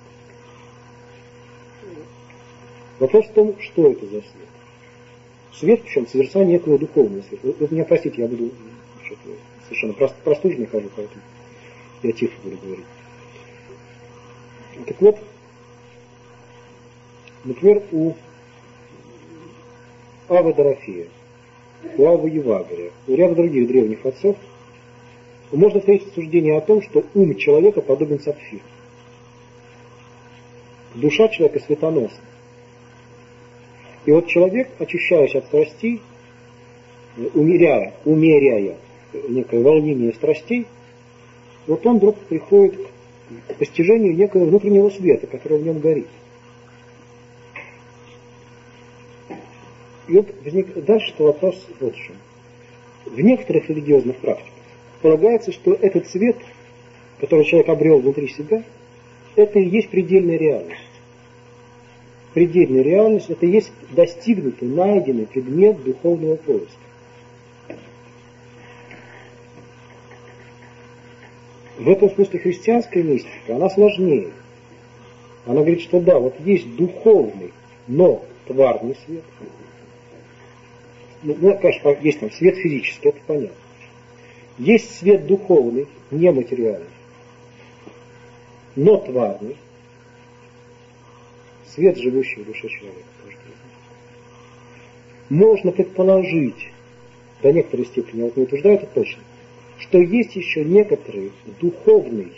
Вопрос в том, что это за свет. Свет, причем созерцание некого духовного света. Вы меня простите, я буду совершенно простуженный хожу, поэтому я тихо буду говорить. Так вот, например, у Авы Дорофея, у Авы Евагрия, у ряда других древних отцов можно встретить суждение о том, что ум человека подобен сапфиру. Душа человека светоносна. И вот человек, очищаясь от страстей, умеряя некое волнение страстей, вот он вдруг приходит к постижению некого внутреннего света, который в нем горит. И вот возник дальше вопрос вот в чем. В некоторых религиозных практиках полагается, что этот свет который человек обрел внутри себя, это и есть предельная реальность. Предельная реальность – это и есть достигнутый, найденный предмет духовного поиска. В этом смысле христианская мистика, она сложнее. Она говорит, что да, вот есть духовный, но тварный свет. Ну, конечно, есть там свет физический, это понятно. Есть свет духовный, нематериальный, но тварный. Свет, живущий в душе человека. Можно предположить, до некоторой степени, вот не утверждаю это точно, что есть еще некоторый духовный,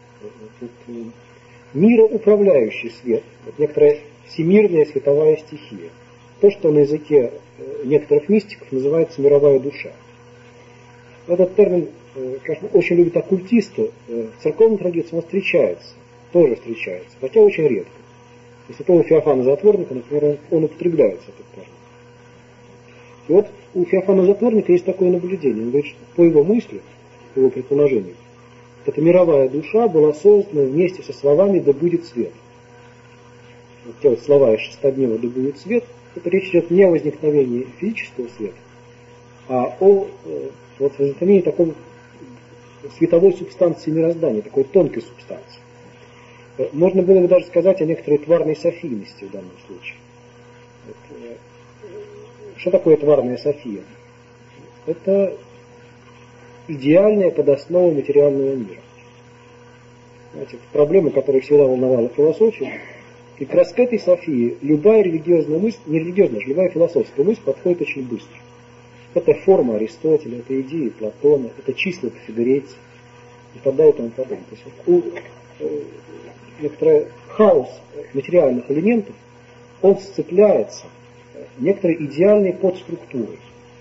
мироуправляющий свет, вот некоторая всемирная световая стихия. То, что на языке некоторых мистиков называется мировая душа. Этот термин, конечно, очень любят оккультисты. В церковной традиции он встречается, тоже встречается, хотя очень редко. У святого Феофана Затворника, например, он употребляется, этот термин. И вот у Феофана Затворника есть такое наблюдение. Он говорит, что по его мысли, по его предположению, эта мировая душа была создана вместе со словами «да будет свет». Вот те вот слова из шестоднева «да будет свет», это речь идет не о возникновении физического света, а о вот, возникновении такой световой субстанции мироздания, такой тонкой субстанции. Можно было бы даже сказать о некоторой тварной софийности в данном случае. Что такое тварная софия? Это идеальная подоснова материального мира. Знаете, это проблема, которая всегда волновала философию. И как раз к этой софии любая религиозная мысль, не религиозная, а любая философская мысль подходит очень быстро. Это форма Аристотеля, это идеи Платона, это числа пофигурейцев и так далее и тому подобное. То есть некоторый хаос материальных элементов, он сцепляется некоторой идеальной подструктурой.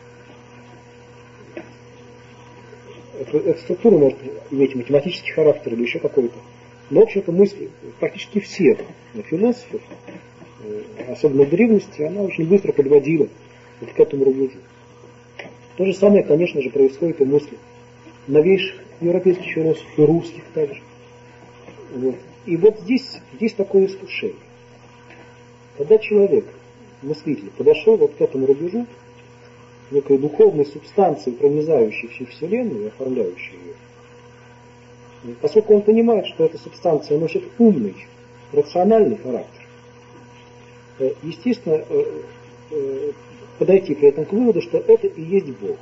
Эта структура может иметь математический характер или еще какой-то. Но, в общем-то, мысль практически всех философов, особенно в древности, она очень быстро подводила вот к этому рубежу. То же самое, конечно же, происходит и в мысли новейших европейских философов, и русских также. Вот. И вот здесь такое искушение. Когда человек, мыслитель, подошел вот к этому рубежу, некой духовной субстанции, пронизающей всю Вселенную и оформляющей ее, поскольку он понимает, что эта субстанция носит умный, рациональный характер, естественно, подойти при этом к выводу, что это и есть Бог.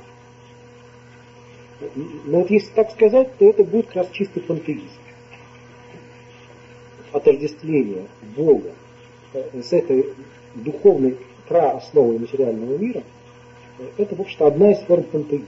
Но вот если так сказать, то это будет как раз чистый пантеизм. Отождествление Бога с этой духовной праосновой материального мира, это, в общем-то, одна из форм пантеизма.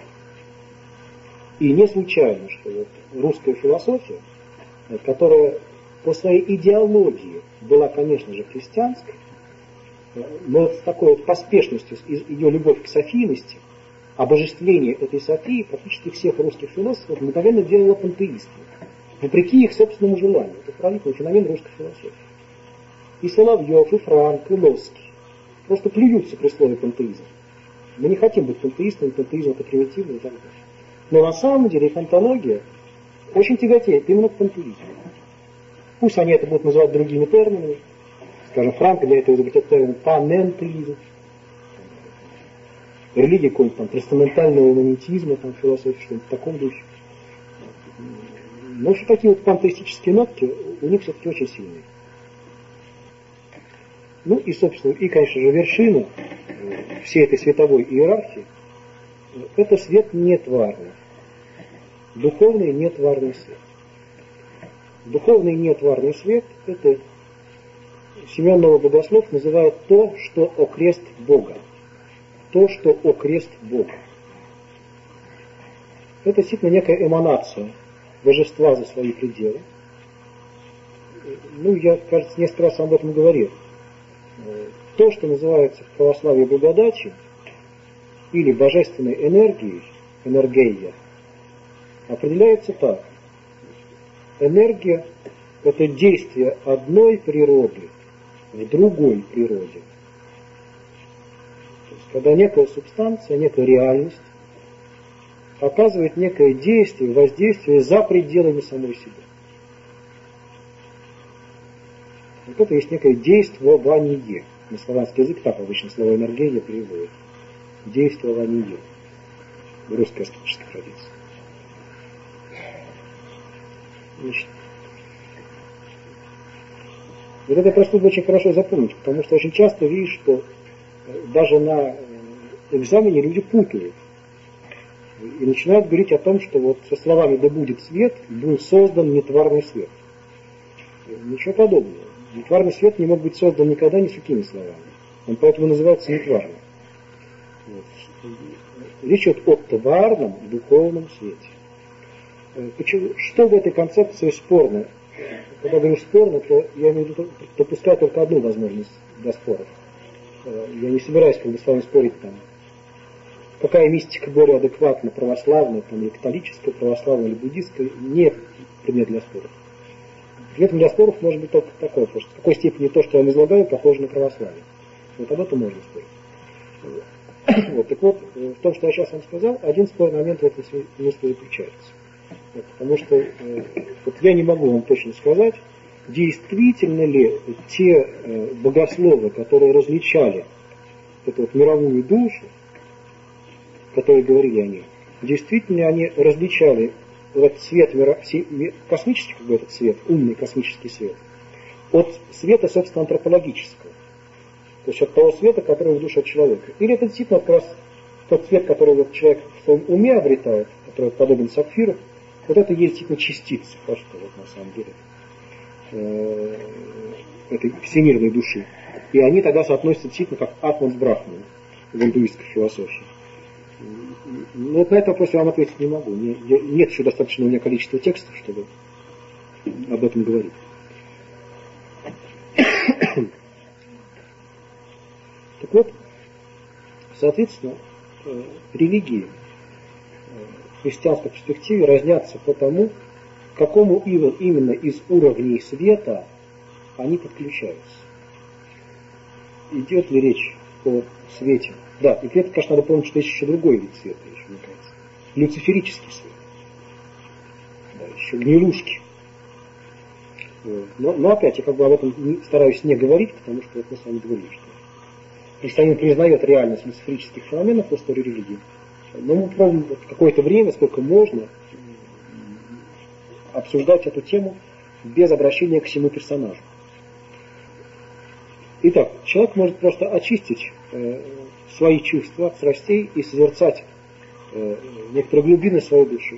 И не случайно, что вот русская философия, которая по своей идеологии была, конечно же, христианской, но с такой вот поспешностью, ее любовь к софийности, обожествление этой Софии практически всех русских философов мгновенно делало пантеистами, вопреки их собственному желанию. Это поразительный феномен русской философии. И Соловьев, и Франк, и Лосский просто плюются при слове пантеизм. Мы не хотим быть пантеистами, пантеизм это примитивно и так далее. Но на самом деле их онтология очень тяготеет именно к пантеизму. Пусть они это будут называть другими терминами. Скажем, Франк для этого изобретет термин панентеизм. Религия какого-нибудь там трансцендентального имманентизма, там философия, что-нибудь в таком духе. Но все такие вот пантеистические нотки у них все-таки очень сильные. Ну и, собственно, и, конечно же, вершина всей этой световой иерархии – это свет нетварный. Духовный нетварный свет. Духовный нетварный свет – это Семен Новобогослов называет то, что окрест Бога. То, что окрест Бога. Это действительно некая эманация божества за свои пределы. Ну, я, кажется, несколько раз об этом говорил. То, что называется в православии благодатью или божественной энергией, энергия, определяется так. Энергия – это действие одной природы в другой природе. То есть, когда некая субстанция, некая реальность оказывает некое действие, воздействие за пределами самой себя. Вот это есть некое действование. На славянский язык так обычно слово энергия переводит. Действование. В русской аскетической традиции. Значит, вот это просто очень хорошо запомнить, потому что очень часто видишь, что даже на экзамене люди путают. И начинают говорить о том, что вот со словами «да будет свет» был создан нетварный свет. Ничего подобного. Нетварный свет не мог быть создан никогда ни с какими словами. Он поэтому называется нетварным. Вот. Речь идет о тварном духовном свете. Почему? Что в этой концепции спорно? Когда говорю спорно, то я имею в виду, допускаю только одну возможность для споров. Я не собираюсь с вами спорить там, какая мистика более адекватна, православная, там, или католическая, православная или буддистская, не предмет для споров. Предметом для споров может быть только такое, потому что в какой степени то, что я вам излагаю, похоже на православие. Вот об этом можно спорить. Вот, так вот, в том, что я сейчас вам сказал, один спорный момент в этом смысле заключается. Вот, потому что вот я не могу вам точно сказать, действительно ли те богословы, которые различали эту вот мировую душу, которые говорили о ней, действительно они различали этот свет, космический, как бы этот свет, умный космический свет, от света, собственно, антропологического. То есть от того света, который в душе человека. Или это действительно как раз тот свет, который вот человек в своем уме обретает, который подобен сапфиру, вот это есть действительно частицы, просто вот на самом деле, этой всемирной души. И они тогда соотносятся действительно как атман с брахманом в индуистской философии. Но вот на этот вопрос я вам ответить не могу. Нет еще достаточного у меня количества текстов, чтобы об этом говорить. Так вот, соответственно, религии в христианской перспективе разнятся по тому, к какому именно из уровней света они подключаются. Идет ли речь о свете? Да, и при этом, конечно, надо помнить, что есть еще другой вид света, еще, мне кажется. Люциферический свет. Да, еще гнилушки. Но опять я как бы об этом стараюсь не говорить, потому что вот мы с вами говорили, что христианин признает реальность люциферических феноменов в истории религии. Но мы пробуем какое-то время, сколько можно, обсуждать эту тему без обращения к всему персонажу. Итак, человек может просто очистить свои чувства от страстей и созерцать некоторые глубины своей души.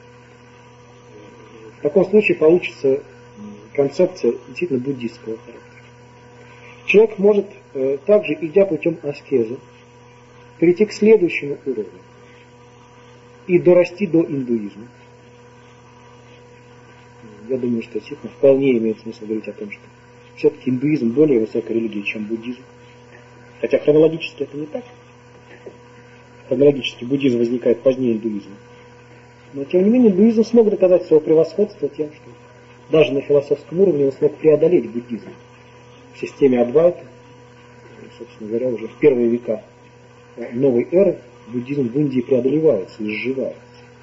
В таком случае получится концепция действительно буддистского характера. Человек может также, идя путем аскезы, перейти к следующему уровню и дорасти до индуизма. Я думаю, что действительно вполне имеет смысл говорить о том, что все-таки индуизм более высокая религия, чем буддизм. Хотя хронологически это не так. Хронологически буддизм возникает позднее индуизма. Но тем не менее индуизм смог доказать свое превосходство тем, что даже на философском уровне он смог преодолеть буддизм. В системе Адвайта, собственно говоря, уже в первые века новой эры буддизм в Индии преодолевается, изживается.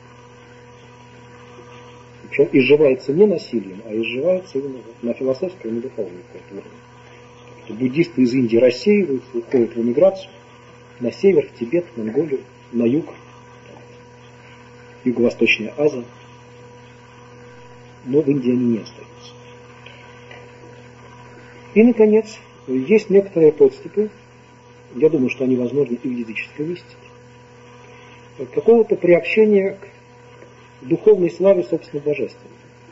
Причем изживается не насилием, а изживается именно на философском и на духовном уровне. Буддисты из Индии рассеиваются, уходят в эмиграцию на север, в Тибет, в Монголию, на юг, Юго-Восточная Азия. Но в Индии они не остаются. И, наконец, есть некоторые подступы, я думаю, что они возможны и в языческой мистике, какого-то приобщения к духовной славе, собственно, божественной.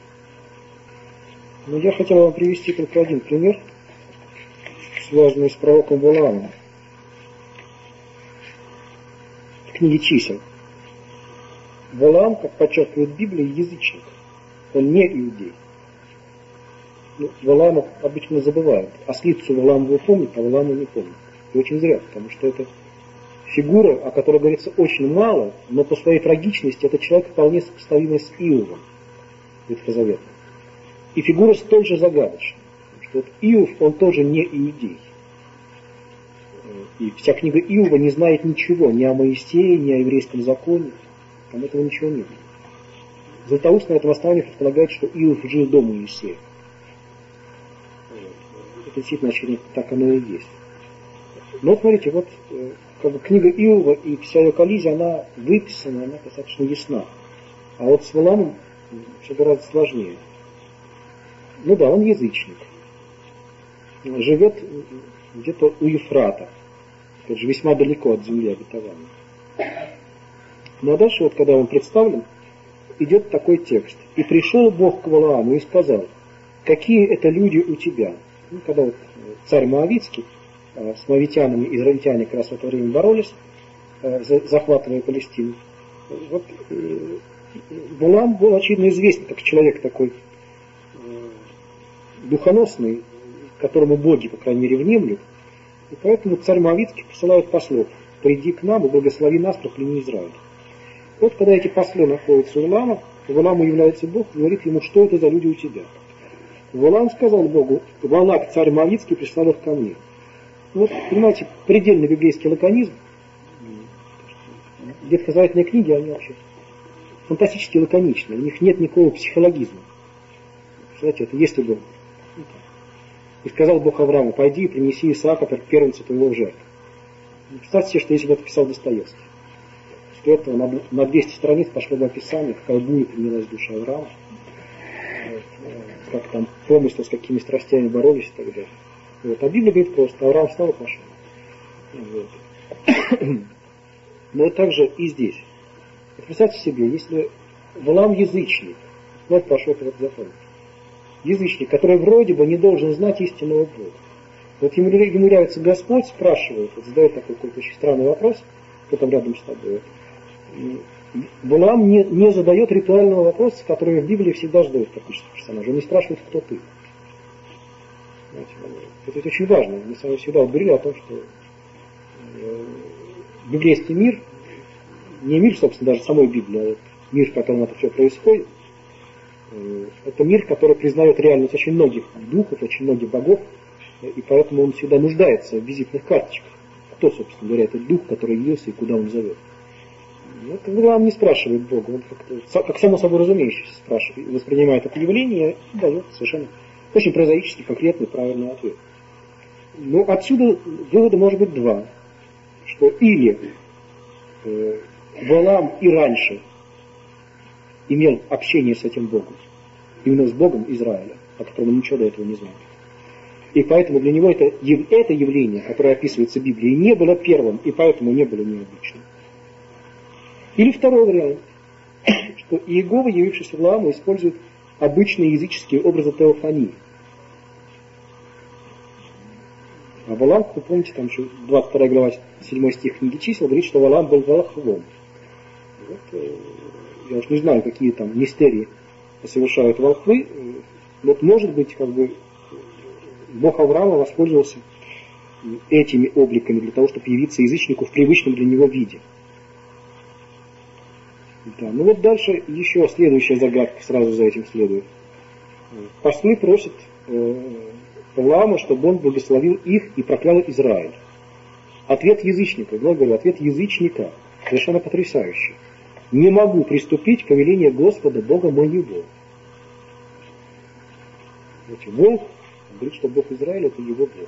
Но я хотел вам привести только один пример, связанный с пророком Валаамом. В книге «Чисел». Валаам, как подчеркивает Библия, язычник. Он не иудей. Валаама обычно забывают. Ослицу Валаамову помнят, а Валаама не помнят. И очень зря, потому что это фигура, о которой говорится очень мало, но по своей трагичности это человек вполне сопоставимый с Иовом ветхозаветным. И фигура столь же загадочная, что вот Иов, он тоже не иудей. И вся книга Иова не знает ничего ни о Моисее, ни о еврейском законе. там этого ничего нет. Златоуст на этом основании предполагает, что Иов жил до Моисея. Это действительно, очевидно, так оно и есть. Но вот смотрите, вот как бы книга Иова и вся ее коллизия, она выписана, она достаточно ясна. А вот с Валаамом все гораздо сложнее. Ну да, он язычник. Живет где-то у Ефрата. Это же весьма далеко от земли обетованной. Ну а дальше, вот когда он представлен, идет такой текст. «И пришел Бог к Валааму и сказал, какие это люди у тебя?» Ну, когда вот царь Моавитский с моавитянами, израильтяне как раз в это время боролись, захватывая Палестину. Вот Валаам был, очевидно, известен как человек такой духоносный, которому боги, по крайней мере, внемлют. И поэтому царь Моавитский посылает послов: «Приди к нам и благослови нас, прокляни Израиль». Вот когда эти послы находятся у Валаама, Валааму является Бог и говорит ему, что это за люди у тебя. Валаам сказал Богу: «Валак, царь Моавитский, прислал их ко мне». Вот, понимаете, предельный библейский лаконизм. Ветхозаветные книги, они вообще фантастически лаконичны, у них нет никакого психологизма. Знаете, это если бы... И сказал Бог Аврааму: «Пойди и принеси Исаака, первенца твоего в жертву». Представьте себе, что если бы это писал Достоевский. После этого на 200 страниц пошло бы описание, какая буря принялась душа Авраама, как там помыслы с какими страстями боролись и так далее. Вот. А Библия говорит просто: Авраам встал и пошел. Вот. Но также и здесь. Представьте себе, если Валаам язычник, вот пошел этот закон. Язычник, который вроде бы не должен знать истинного Бога. Вот ему является Господь, спрашивает, вот задает такой какой-то очень странный вопрос, кто там рядом с тобой. Валаам не задает ритуального вопроса, который в Библии всегда задают практически персонажи. Он не спрашивает, кто ты. Знаете, это очень важно. Мы с вами всегда говорили о том, что библейский мир, не мир, собственно, даже самой Библии, а вот мир, в котором это все происходит, это мир, который признает реальность очень многих духов, очень многих богов, и поэтому он всегда нуждается в визитных карточках. Кто, собственно говоря, этот дух, который явился и куда он зовет. Вот Валаам не спрашивает Бога, он как само собой разумеющееся спрашивает, воспринимает это явление и дает совершенно очень прозаический, конкретный, правильный ответ. Но отсюда вывода может быть два. Что или Валаам и раньше имел общение с этим Богом, именно с Богом Израиля, о котором он ничего до этого не знал. И поэтому для него это явление, которое описывается в Библии, не было первым, и поэтому не было необычным. Или второй вариант, что Иегова, явившийся Валааму, использует обычные языческие образы теофании. А Валаам, как вы помните, там еще 22 глава, 7 стих книги чисел, говорит, что Валаам был волхвом. Вот, я уж не знаю, какие там мистерии совершают волхвы. Вот, может быть, как бы Бог Авраама воспользовался этими обликами для того, чтобы явиться язычнику в привычном для него виде. Да. Ну вот дальше еще следующая загадка сразу за этим следует. Послы просят Валаама, чтобы он благословил их и проклял Израиль. Ответ язычника, я говорю, ответ язычника совершенно потрясающий. Не могу приступить к повелению Господа, Бога моего. Бог говорит, что Бог Израиля это его Бог.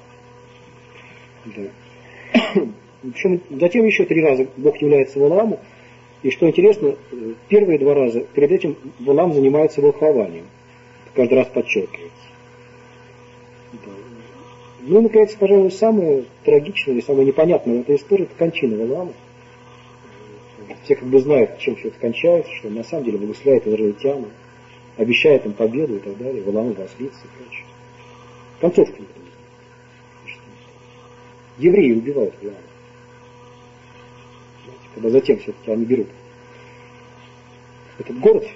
Да. Причем затем еще 3 раза Бог является Валааму. И что интересно, первые 2 раза перед этим Валаам занимается волхвованием. Это каждый раз подчеркивается. Да. Ну, наконец, пожалуй, самое трагичное и самое непонятное в этой истории — это кончина Валаама. Все как бы знают, чем все это кончается, что он на самом деле благословляет израильтян, обещает им победу и так далее, Валаам вослится и прочее. Концовка никто не знает. Евреи убивают Валаама. Когда затем все-таки они берут этот город,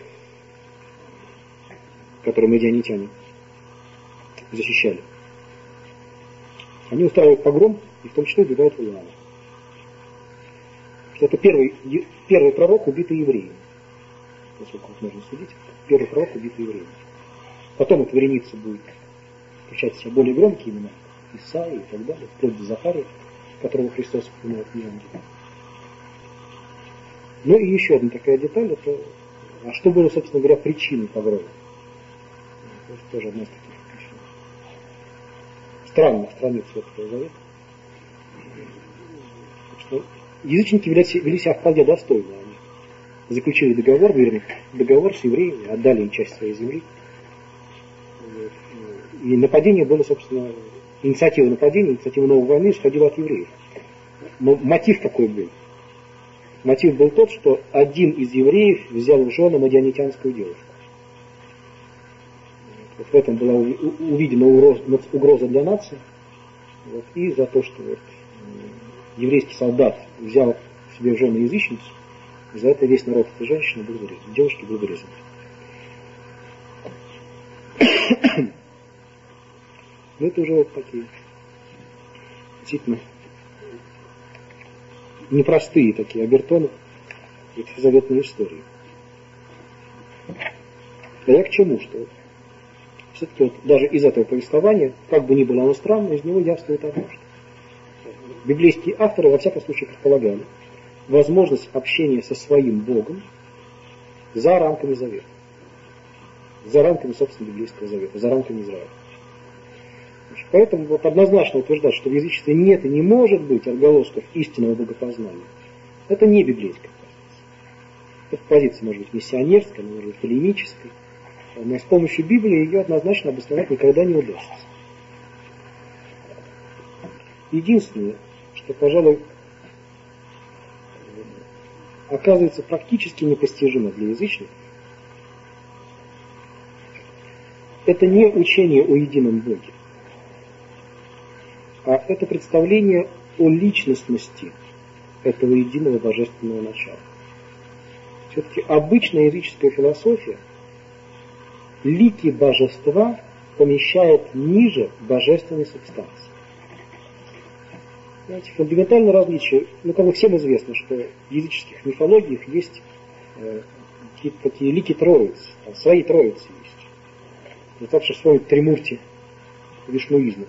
который медианитяне защищали. Они устраивают погром и в том числе убивают Валаама. Это первый пророк, убитый евреем. Насколько можно судить, первый пророк, убитый евреем. Потом от вереницы будет встречаться более громкие имена, Исаия и так далее, вплоть до Захария, которого Христос упоминает в Евангелии. Ну и еще одна такая деталь, это, а что было, собственно говоря, причиной погрома? Это тоже одна из таких причин. Странных страниц Ветхого Завета. Что язычники вели себя вполне достойно. Они заключили договор, мирный договор с евреями, отдали им часть своей земли. И нападение было, собственно, инициатива нападения, инициатива новой войны исходила от евреев. Но мотив какой был? Мотив был тот, что один из евреев взял в жены мадианитянскую девушку. Вот в этом была увидена угроза для нации. Вот, и за то, что вот, еврейский солдат взял себе в жены язычницу, за это весь народ этой женщины был вырезан. Девушки были вырезаны. Но это уже вот такие действительно непростые такие обертоны ветхозаветной истории. А я к чему? Что все-таки вот даже из этого повествования, как бы ни было оно странно, из него явствует одно, что библейские авторы во всяком случае предполагали возможность общения со своим Богом за рамками завета. За рамками, собственно, библейского завета, за рамками Израиля. Поэтому вот однозначно утверждать, что в язычестве нет и не может быть отголосков истинного богопознания, это не библейская позиция. Эта позиция может быть миссионерская, она может быть полемической, но с помощью Библии ее однозначно обосновать никогда не удастся. Единственное, что, пожалуй, оказывается практически непостижимо для язычников, это не учение о едином Боге, а это представление о личностности этого единого божественного начала. Все-таки обычная языческая философия лики божества помещает ниже божественной субстанции. Знаете, фундаментальное различие, как бы всем известно, что в языческих мифологиях есть какие-то такие лики Троицы, там свои Троицы есть. Вот так что вспомнить Тримурти вишнуизма.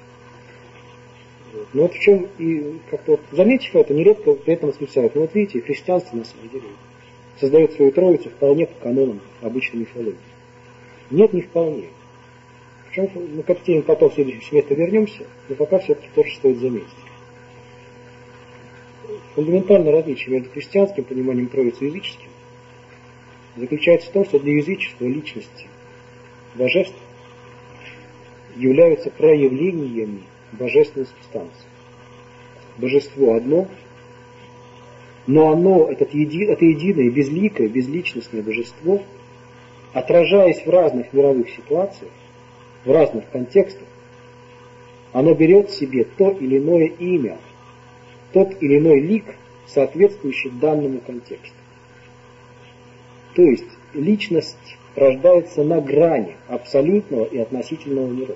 Но вот в чем, и как-то вот, заметив это, нередко при этом восклицают. Ну вот видите, христианство на самом деле создает свою Троицу вполне по канонам обычной мифологии. Нет, не вполне. Причем мы к этой теме потом в следующем месте вернемся, но пока все-таки тоже стоит заметить. Фундаментальное различие между христианским пониманием Троицы и языческим заключается в том, что для язычества личности божеств являются проявлениями божественной субстанции. Божество одно, но оно, это единое, безликое, безличностное божество, отражаясь в разных мировых ситуациях, в разных контекстах, оно берет в себе то или иное имя, тот или иной лик, соответствующий данному контексту. То есть личность рождается на грани абсолютного и относительного миров.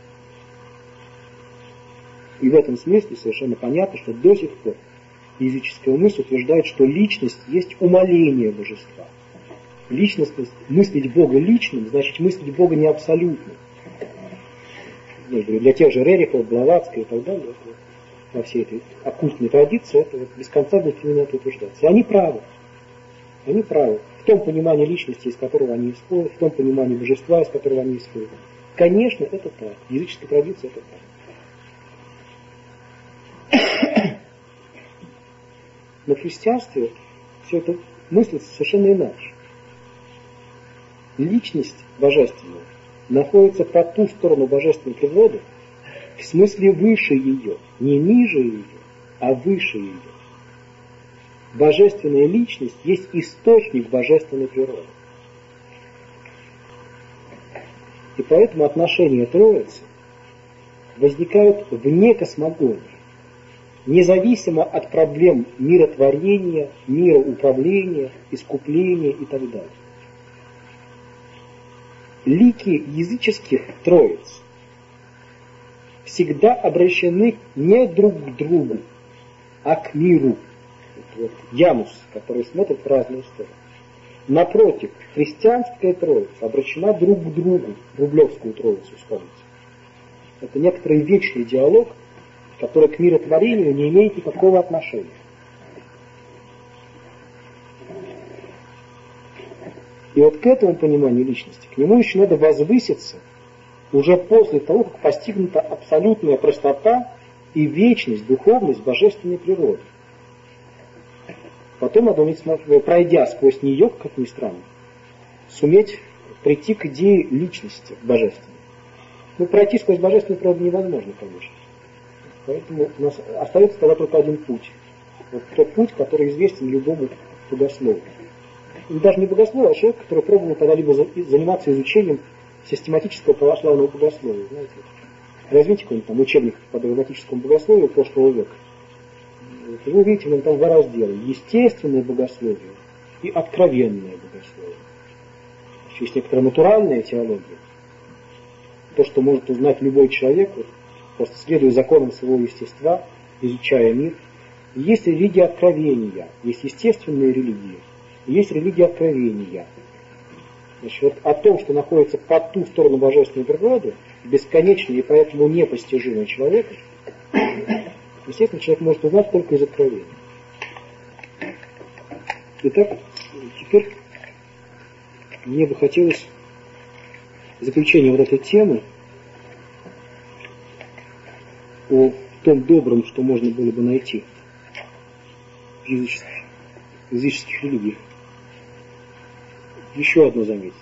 И в этом смысле совершенно понятно, что до сих пор языческая мысль утверждает, что личность есть умаление божества. Личностность, мыслить Бога личным, значит мыслить Бога не абсолютным. Для тех же Рерихов, Блаватской и так далее, во всей этой оккультной традиции, это вот без конца будет именно это утверждаться. И они правы. Они правы. В том понимании личности, из которого они исходят, в том понимании божества, из которого они исходят. Конечно, это так. Языческая традиция это так. Но в христианстве все это мыслится совершенно иначе. Личность божественная находится по ту сторону божественной природы, в смысле выше ее, не ниже ее, а выше ее. Божественная личность есть источник божественной природы. И поэтому отношения Троицы возникают вне космогонии, независимо от проблем миротворения, мироуправления, искупления и так далее. Лики языческих троиц всегда обращены не друг к другу, а к миру. Вот Янус, который смотрит в разные стороны. Напротив, христианская троица обращена друг к другу, Рублевскую троицу, вспомните. Это некоторый вечный диалог, который к миротворению не имеет никакого отношения. И вот к этому пониманию личности, к нему еще надо возвыситься уже после того, как постигнута абсолютная простота и вечность, духовность божественной природы. Потом надо уметь, пройдя сквозь нее, как ни странно, суметь прийти к идее личности божественной. Ну, пройти сквозь божественную природу невозможно, конечно. Поэтому у нас остается тогда только один путь. Вот тот путь, который известен любому богослову. И даже не богослову, а человек, который пробовал когда-либо заниматься изучением систематического православного богословия. Знаете, возьмите какой-нибудь там учебник по догматическому богословию прошлого века. И вы увидите, там два раздела. Естественное богословие и откровенное богословие. Есть некоторая натуральная теология. То, что может узнать любой человек, просто следуя законам своего естества, изучая мир. И есть религия откровения, есть естественные религии, и есть религия откровения. Значит, вот о том, что находится по ту сторону божественной природы, бесконечной и поэтому непостижимой человеком, естественно, человек может узнать только из откровения. Итак, теперь мне бы хотелось в заключение вот этой темы о том добром, что можно было бы найти в языческих религиях, еще одно заметить.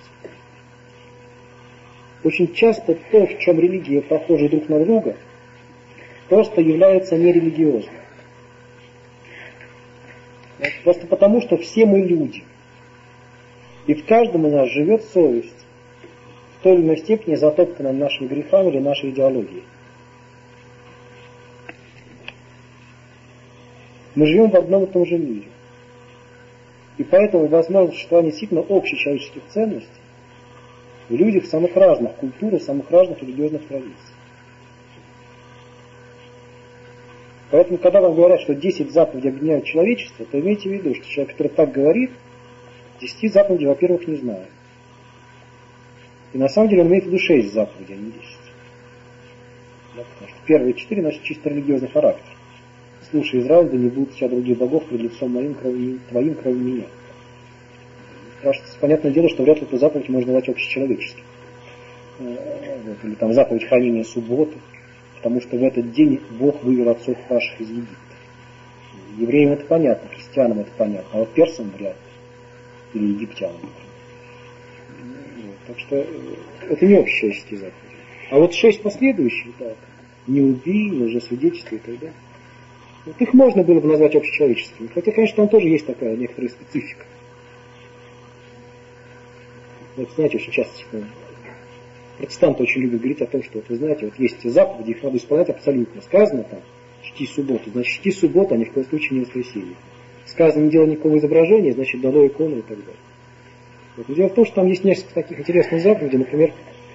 Очень часто то, в чем религии похожи друг на друга, просто является нерелигиозным. Просто потому, что все мы люди. И в каждом из нас живет совесть, в той или иной степени затоптанная нашими грехами или нашей идеологией. Мы живем в одном и том же мире. И поэтому возможно существование действительно общечеловеческих ценностей в людях самых разных культур и самых разных религиозных традиций. Поэтому, когда вам говорят, что 10 заповедей объединяют человечество, то имейте в виду, что человек, который так говорит, 10 заповедей, во-первых, не знает. И на самом деле он имеет в виду 6 заповедей, а не 10. Да, потому что первые 4 носят чисто религиозный характер. Слушай, Израиль, да не будут сейчас других богов пред лицом моим, твоим, кроме меня. Кажется, понятное дело, что вряд ли эту заповедь можно назвать общечеловеческой. Вот, или там заповедь хранения субботы, потому что в этот день Бог вывел отцов ваших из Египта. Евреям это понятно, христианам это понятно, а вот персам вряд ли. Или египтянам. Вот, так что это не общечеловеческие заповеди. А вот 6 последующих, так, не убий, лжесвидетельствуй и так далее. Вот их можно было бы назвать общечеловеческими. Хотя, конечно, там тоже есть такая некоторая специфика. Вот, знаете, очень часто протестанты очень любят говорить о том, что, вот, вы знаете, вот есть заповеди, их надо исполнять абсолютно. Сказано там, чти субботу, значит, чти субботу, а ни в коем случае не воскресенье. Сказано, не делай никакого изображения, значит, дало икону и так далее. Вот. Но дело в том, что там есть несколько таких интересных заповедей, например,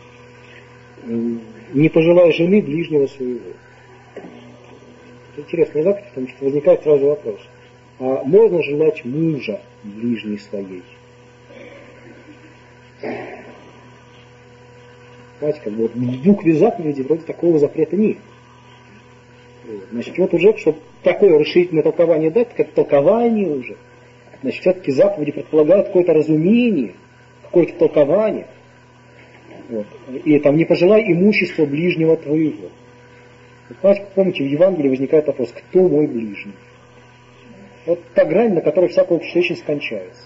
не пожелай жены ближнего своего. Это интересная заповедь, потому что возникает сразу вопрос. А можно желать мужа ближней своей? Знаете, как бы вот в букве заповеди вроде такого запрета нет. Значит, вот уже, чтобы такое расширительное толкование дать, как толкование уже, значит, все-таки заповеди предполагают какое-то разумение, какое-то толкование. Вот. И там не пожелай имущества ближнего твоего. Вот, помните, в Евангелии возникает вопрос, кто мой ближний? Вот та грань, на которой всякая общечеловечность кончается.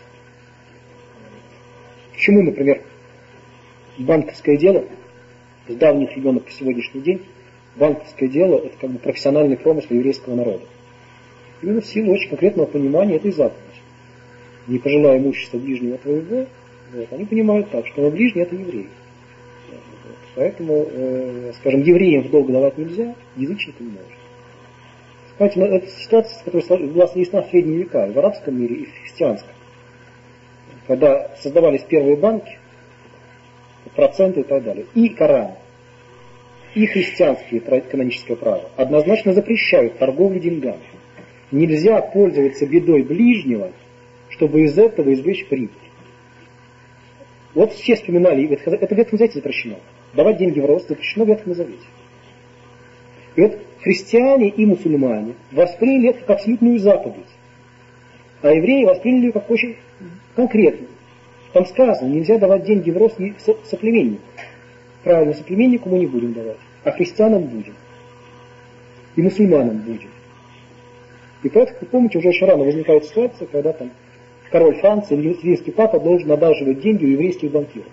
Почему, например, банковское дело с давних времен по сегодняшний день, банковское дело это как бы профессиональный промысел еврейского народа. Именно в силу очень конкретного понимания этой заповеди. Не пожелай имущества ближнего твоего, вот, они понимают так, что ближний это еврей. Вот, поэтому, скажем, евреям в долг давать нельзя, язычникам можно. Знаете, это ситуация, которая была ясна в средние века, и в арабском мире, и в христианском. Когда создавались первые банки, проценты и так далее, и Коран, и христианские каноническое право однозначно запрещают торговлю деньгами. Нельзя пользоваться бедой ближнего, чтобы из этого извлечь прибыль. Вот все вспоминали, это в Ветхом Завете запрещено. Давать деньги в рост запрещено в Ветхом Завете. И вот христиане и мусульмане восприняли это как абсолютную заповедь, а евреи восприняли ее как очень конкретную. Там сказано, нельзя давать деньги в рост соплеменнику. Правильно, соплеменнику мы не будем давать, а христианам будем. И мусульманам будем. И поэтому, вы помните, уже очень рано возникает ситуация, когда там король Франции, еврейский папа должен одалживать деньги у еврейских банкиров.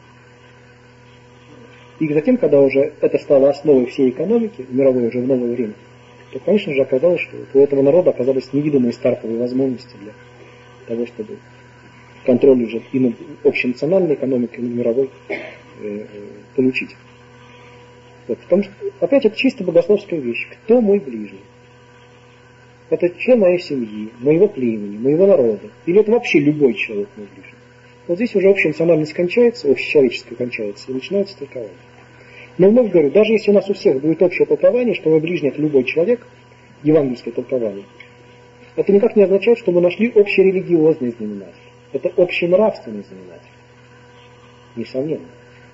И затем, когда уже это стало основой всей экономики, мировой уже в новое время, то, конечно же, оказалось, что у этого народа оказались невидимые стартовые возможности для того, чтобы контроль уже и над общенациональной экономикой, и над мировой получить. Вот, потому что, опять, это чисто богословская вещь. Кто мой ближний? Это член моей семьи, моего племени, моего народа. Или это вообще любой человек мой ближний? Вот здесь уже общенациональность кончается, общечеловеческая кончается, и начинается толкование. Но вновь говорю, даже если у нас у всех будет общее толкование, что мой ближний это любой человек, евангельское толкование, это никак не означает, что мы нашли общерелигиозный знаменатель. Это общенравственный знаменатель. Несомненно.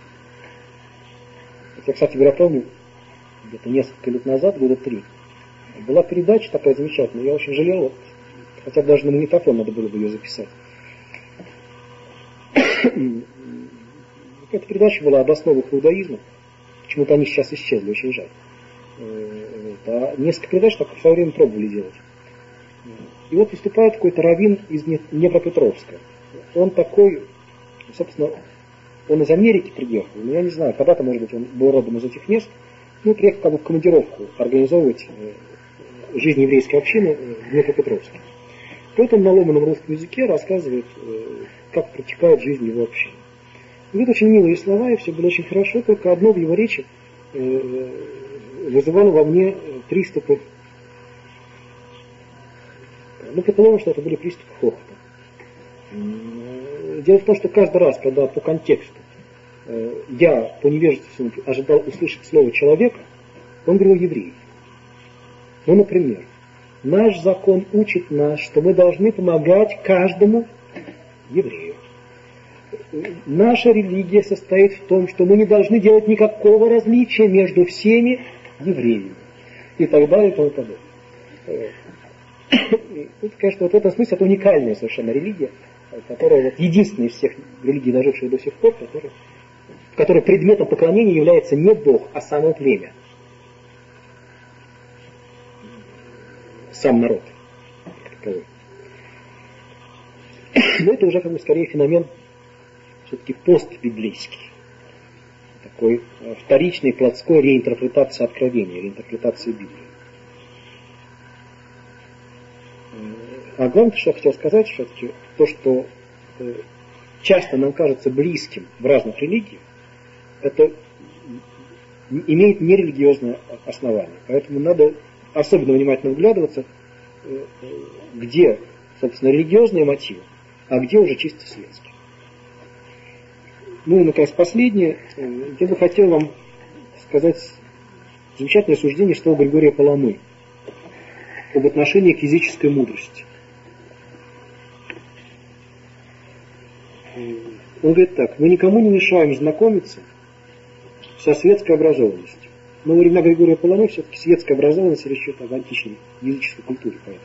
Я, кстати говоря, помню, где-то несколько лет назад, года 3, была передача такая замечательная, я очень жалел, хотя бы даже на магнитофон надо было бы ее записать. Эта передача была об основах иудаизма, почему-то они сейчас исчезли, очень жаль. А несколько передач так в свое время пробовали делать. И вот выступает какой-то раввин из Днепропетровска. Он такой, собственно, он из Америки приехал, но я не знаю, когда-то, может быть, он был родом из этих мест, ну, приехал как бы в командировку организовывать жизнь еврейской общины в Днепропетровске. Вот он на ломаном русском языке рассказывает, как протекает жизнь его общины. Говорит очень милые слова, и все было очень хорошо, только одно в его речи вызывало во мне приступы. Ну, предположим, что это были приступы хохота. Дело в том, что каждый раз, когда по контексту я по невежеству ожидал услышать слово «человек», он говорил «еврей». Ну, например, наш закон учит нас, что мы должны помогать каждому еврею. Наша религия состоит в том, что мы не должны делать никакого различия между всеми евреями. И так далее, и тому подобное. Это, конечно, вот в этом смысле это уникальная совершенно религия, которая вот единственная из всех религий, доживших до сих пор, в которой предметом поклонения является не Бог, а само племя. Сам народ. Но это уже как бы скорее феномен все-таки постбиблейский. Такой вторичной плотской реинтерпретации откровения, реинтерпретации Библии. А главное, что я хотел сказать, все-таки то, что часто нам кажется близким в разных религиях, это имеет нерелигиозное основание. Поэтому надо особенно внимательно вглядываться, где, собственно, религиозные мотивы, а где уже чисто светские. Ну и, наконец, последнее. Я бы хотел вам сказать замечательное суждение святого Григория Паламы об отношении к языческой мудрости. Он говорит так: мы никому не мешаем знакомиться со светской образованностью. Но во времена Григория Паламы все-таки светская образованность речь идет об античной языческой культуре. Поэтому.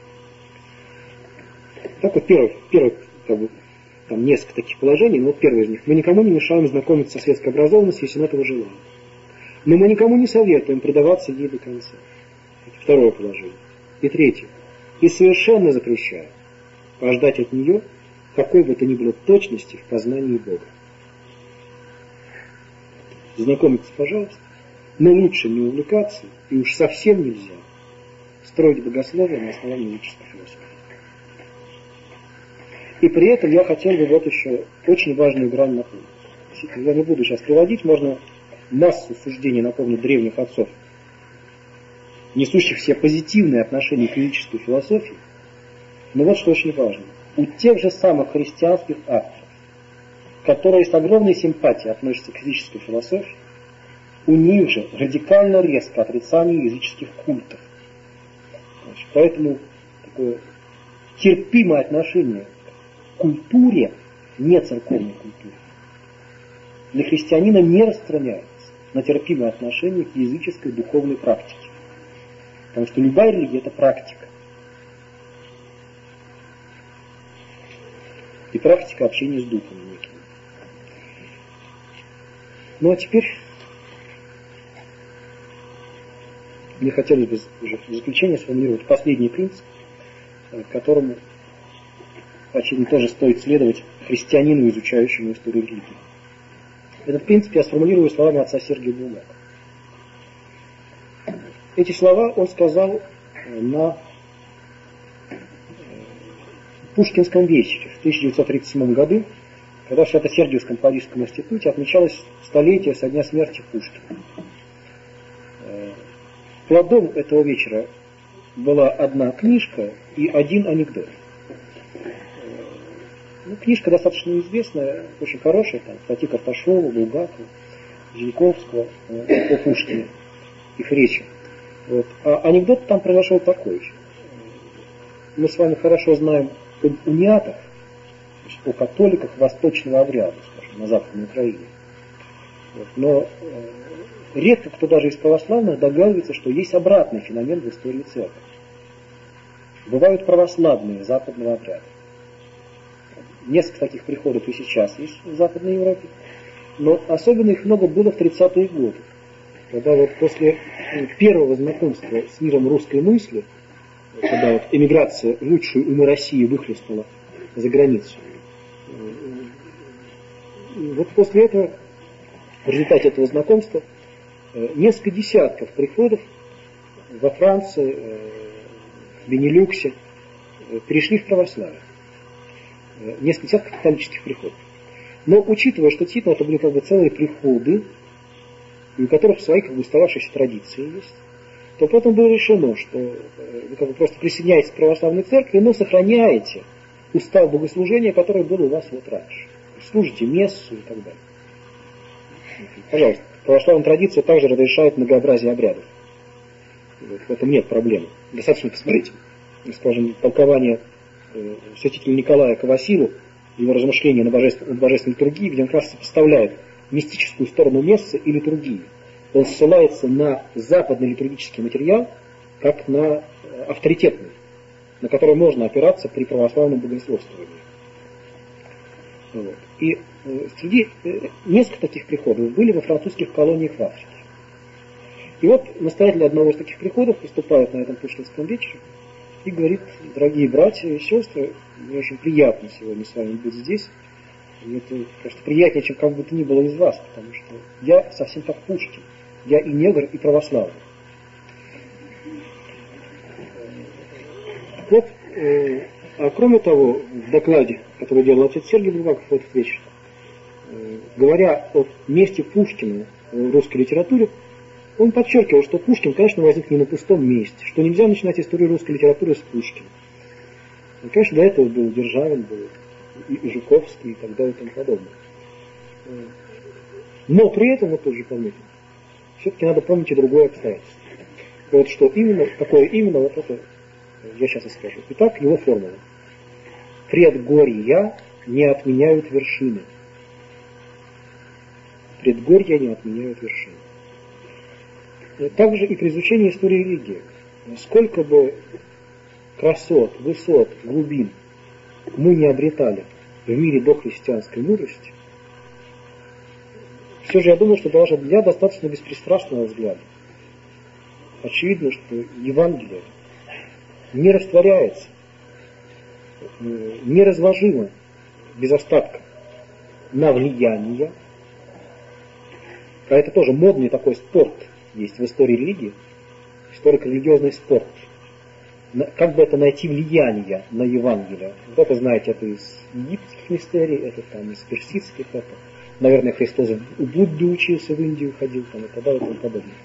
Так вот первый как бы, там несколько таких положений, но вот первое из них. Мы никому не мешаем знакомиться со светской образованностью, если он этого желает. Но мы никому не советуем предаваться ей до конца. Это второе положение. И третье. И совершенно запрещаем ждать от нее какой бы то ни было точности в познании Бога. Знакомиться, пожалуйста, но лучше не увлекаться, и уж совсем нельзя строить богословие на основании языческой философии. И при этом я хотел бы вот еще очень важную грань напомнить. Я не буду сейчас приводить, можно массу суждений напомнить древних отцов, несущих все позитивные отношения к языческой философии. Но вот что очень важно. У тех же самых христианских авторов, которые с огромной симпатией относятся к языческой философии, у них же радикально резко отрицание языческих культов. Значит, поэтому такое терпимое отношение к культуре, не церковной культуре, для христианина не распространяется на терпимое отношение к языческой духовной практике. Потому что любая религия – это практика. И практика общения с духом неким. Ну а теперь мне хотелось бы уже в заключение сформулировать последний принцип, которому, очевидно, тоже стоит следовать христианину, изучающему историю религии. Этот принцип я сформулирую словами отца Сергия Булака. Эти слова он сказал на Пушкинском вечере в 1937 году, когда в Свято-Сергиевском Парижском институте отмечалось столетие со дня смерти Пушкина. Плодом этого вечера была одна книжка и один анекдот. Книжка достаточно известная, очень хорошая, там, статьи Карташова, Булгакова, Жильковского, о Пушкине, их речи. Вот. А анекдот там произошел такой. Мы с вами хорошо знаем об униатах, о католиках восточного обряда, скажем, на Западной Украине. Вот. Но редко кто даже из православных догадывается, что есть обратный феномен в истории церкви. Бывают православные западного обряда. Несколько таких приходов и сейчас есть в Западной Европе, но особенно их много было в 30-е годы, когда вот после первого знакомства с миром русской мысли, когда вот эмиграция в лучшие умы России выхлестнула за границу, вот после этого, в результате этого знакомства, несколько десятков приходов во Франции, в Бенилюксе перешли в православие. Несколько десятков католических приходов. Но учитывая, что действительно это были как бы целые приходы, и у которых свои как бы устоявшиеся традиции есть, то поэтому было решено, что вы как бы просто присоединяетесь к православной церкви, но сохраняете устав богослужения, который был у вас вот раньше. Служите мессу и так далее. Пожалуйста, православная традиция также разрешает многообразие обрядов. Вот, в этом нет проблемы. Достаточно посмотреть, скажем, толкование святителя Николая Ковасилу, его размышления на божественной литургии, где он как раз сопоставляет мистическую сторону мессы и литургии. Он ссылается на западный литургический материал, как на авторитетный, на который можно опираться при православном богословствовании. Вот. И среди несколько таких приходов были во французских колониях в Африке. И вот настоятель одного из таких приходов выступает на этом Пушкинском вечере и говорит: дорогие братья и сестры, мне очень приятно сегодня с вами быть здесь. И это, кажется, приятнее, чем как бы то ни было из вас, потому что я совсем как Пушкин. Я и негр, и православный. Вот, а кроме того, в докладе, который делал отец Сергий Булгаков в этот вечер, говоря о месте Пушкина в русской литературе, он подчеркивал, что Пушкин, конечно, возник не на пустом месте, что нельзя начинать историю русской литературы с Пушкина. И, конечно, до этого был Державин, был и Жуковский, и так далее, и тому подобное. Но при этом, вот тоже помните, все-таки надо помнить и другое обстоятельство. Вот что именно, какое именно, вот это я сейчас и скажу. Итак, его формула. Предгорья не отменяют вершины. Предгорья не отменяют вершины. Также и при изучении истории религии. Сколько бы красот, высот, глубин мы не обретали в мире дохристианской мудрости, все же я думаю, что даже для достаточно беспристрастного взгляда очевидно, что Евангелие не растворяется, неразложимо, без остатка на влияние. А это тоже модный такой спорт есть в истории религии, историко-религиозный спорт. Как бы это найти влияние на Евангелие? Вот это, знаете, это из египетских мистерий, это там из персидских, это, наверное, Христос у Будды учился, в Индию ходил, там, и тогда и тому подобное.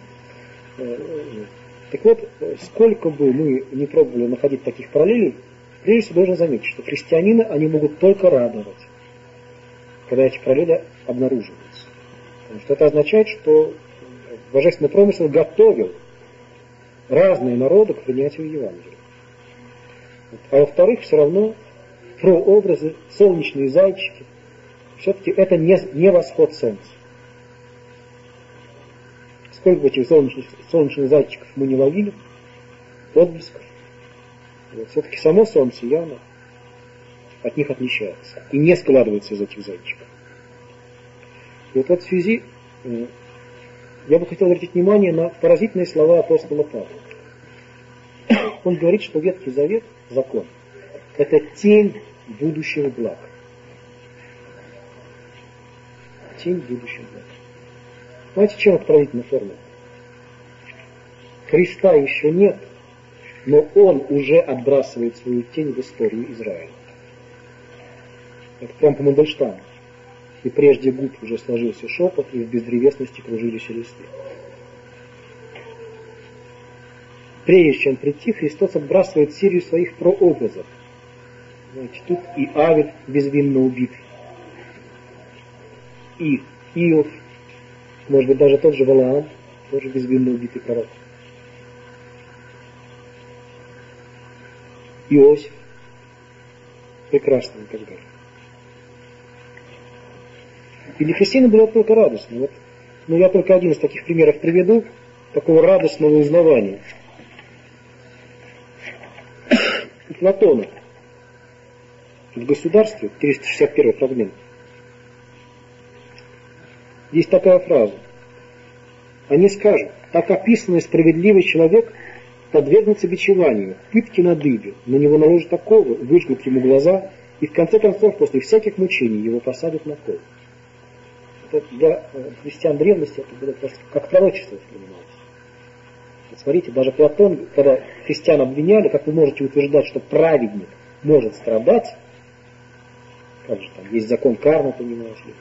Так вот, сколько бы мы не пробовали находить таких параллелей, прежде всего должен заметить, что христианины, они могут только радовать, когда эти параллели обнаруживаются. Потому что это означает, что божественный промысел готовил разные народы к принятию Евангелия. А во-вторых, все равно прообразы, солнечные зайчики, все-таки это не восход солнца. Сколько бы этих солнечных зайчиков мы не ловили, отблесков, вот, все-таки само солнце явно от них отличается и не складывается из этих зайчиков. И вот в этой связи Я бы хотел обратить внимание на поразительные слова апостола Павла. Он говорит, что Ветхий Завет, закон, это тень будущего блага. Тень будущего блага. Знаете, чем это поразительная формула? Христа еще нет, но Он уже отбрасывает свою тень в историю Израиля. Это прям по Мандельштаму. И прежде губ уже сложился шепот, и в бездревесности кружились листы. Прежде чем прийти, Христос отбрасывает серию своих прообразов. Знаете, тут и Авель безвинно убит, и Иов, может быть, даже тот же Валаам, тоже безвинно убитый пророк. Иосиф, прекрасный и так далее. И для христиан было только радостно. Вот, но я только один из таких примеров приведу, такого радостного узнавания. У Платона в «Государстве», 361 фрагмент, есть такая фраза. Они скажут: так описанный справедливый человек подвергнется бичеванию, пытке на дыбе, на него наложат оковы, выжгут ему глаза, и в конце концов, после всяких мучений, его посадят на кол. Это для христиан древности это было просто как пророчество воспринималось. Вот смотрите, даже Платон, когда христиан обвиняли, как вы можете утверждать, что праведник может страдать, как же там, есть закон кармы, понимаешь ли?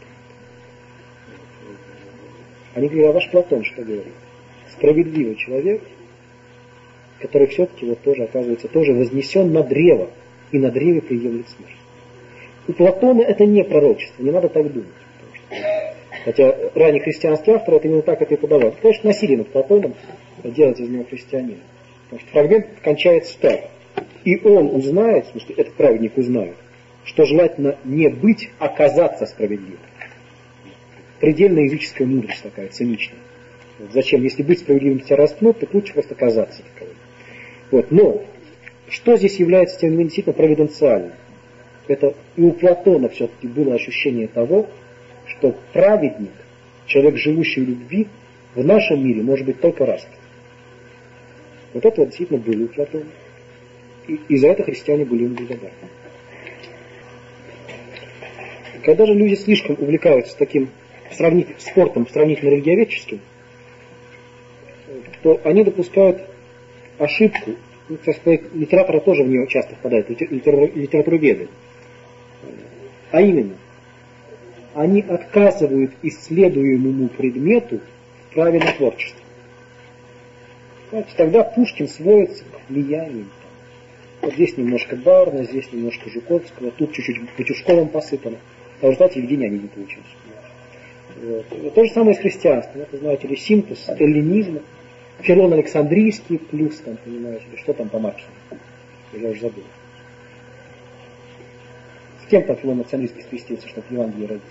Они говорят: а ваш Платон что говорит? Справедливый человек, который все-таки вот тоже оказывается тоже вознесен на древо, и на древе приемлет смерть. У Платона это не пророчество, не надо так думать. Хотя ранний христианский автор это именно так это и подавал. Это, конечно, насилие над Платоном делать из него христианина. Потому что фрагмент кончается так. И он узнает, в смысле, этот праведник узнает, что желательно не быть, а казаться справедливым. Предельная языческая мудрость такая, циничная. Вот зачем? Если быть справедливым тебя распнут, так лучше просто казаться таковым. Вот. Но что здесь является, тем не менее, действительно провиденциальным? Это и у Платона все-таки было ощущение того, что праведник, человек, живущий в любви, в нашем мире может быть только распят. Вот это вот действительно было у Платона. И за это христиане были ему благодарны. Когда же люди слишком увлекаются таким спортом сравнительно религиоведческим, то они допускают ошибку, ну, так сказать, литератора тоже в нее часто впадает, литературоведы. А именно, они отказывают исследуемому предмету в праве на творчество. Знаете, тогда Пушкин сводится к влиянию. Вот здесь немножко Барна, здесь немножко Жуковского, тут чуть-чуть Петушковым посыпано. А в результате Евгения не получилось. Вот. То же самое с христианством. Это, знаете ли, синтез эллинизма. Филон Александрийский плюс, там, понимаете, что там по Марксу. Я уже забыл. С кем там Филон Александрийский скрестился, чтобы Евангелие родить?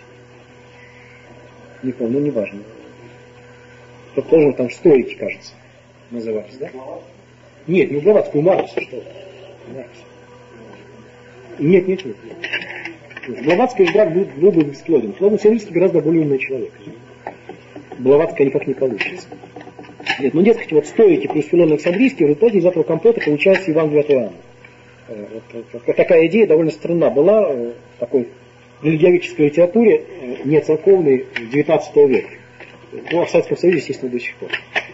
Не помню, ну не важно. Кто тоже там стоики, кажется, назывались, да? Нет, не Блаватский, у Маркса, что? Маркс. Нет. Блаватский брак был бы бесплоден. Филон Александрийский гораздо более умный человек. Блаватская никак не получится. Нет, ну дескать, вот стоики плюс Филон Александрийский, в результате из этого компота получается Евангелие от Иоанна. Вот такая идея довольно странна была в такой религиоведческой литературе, не церковной, 19 века. Ну, а в Советском Союзе, естественно, до сих пор.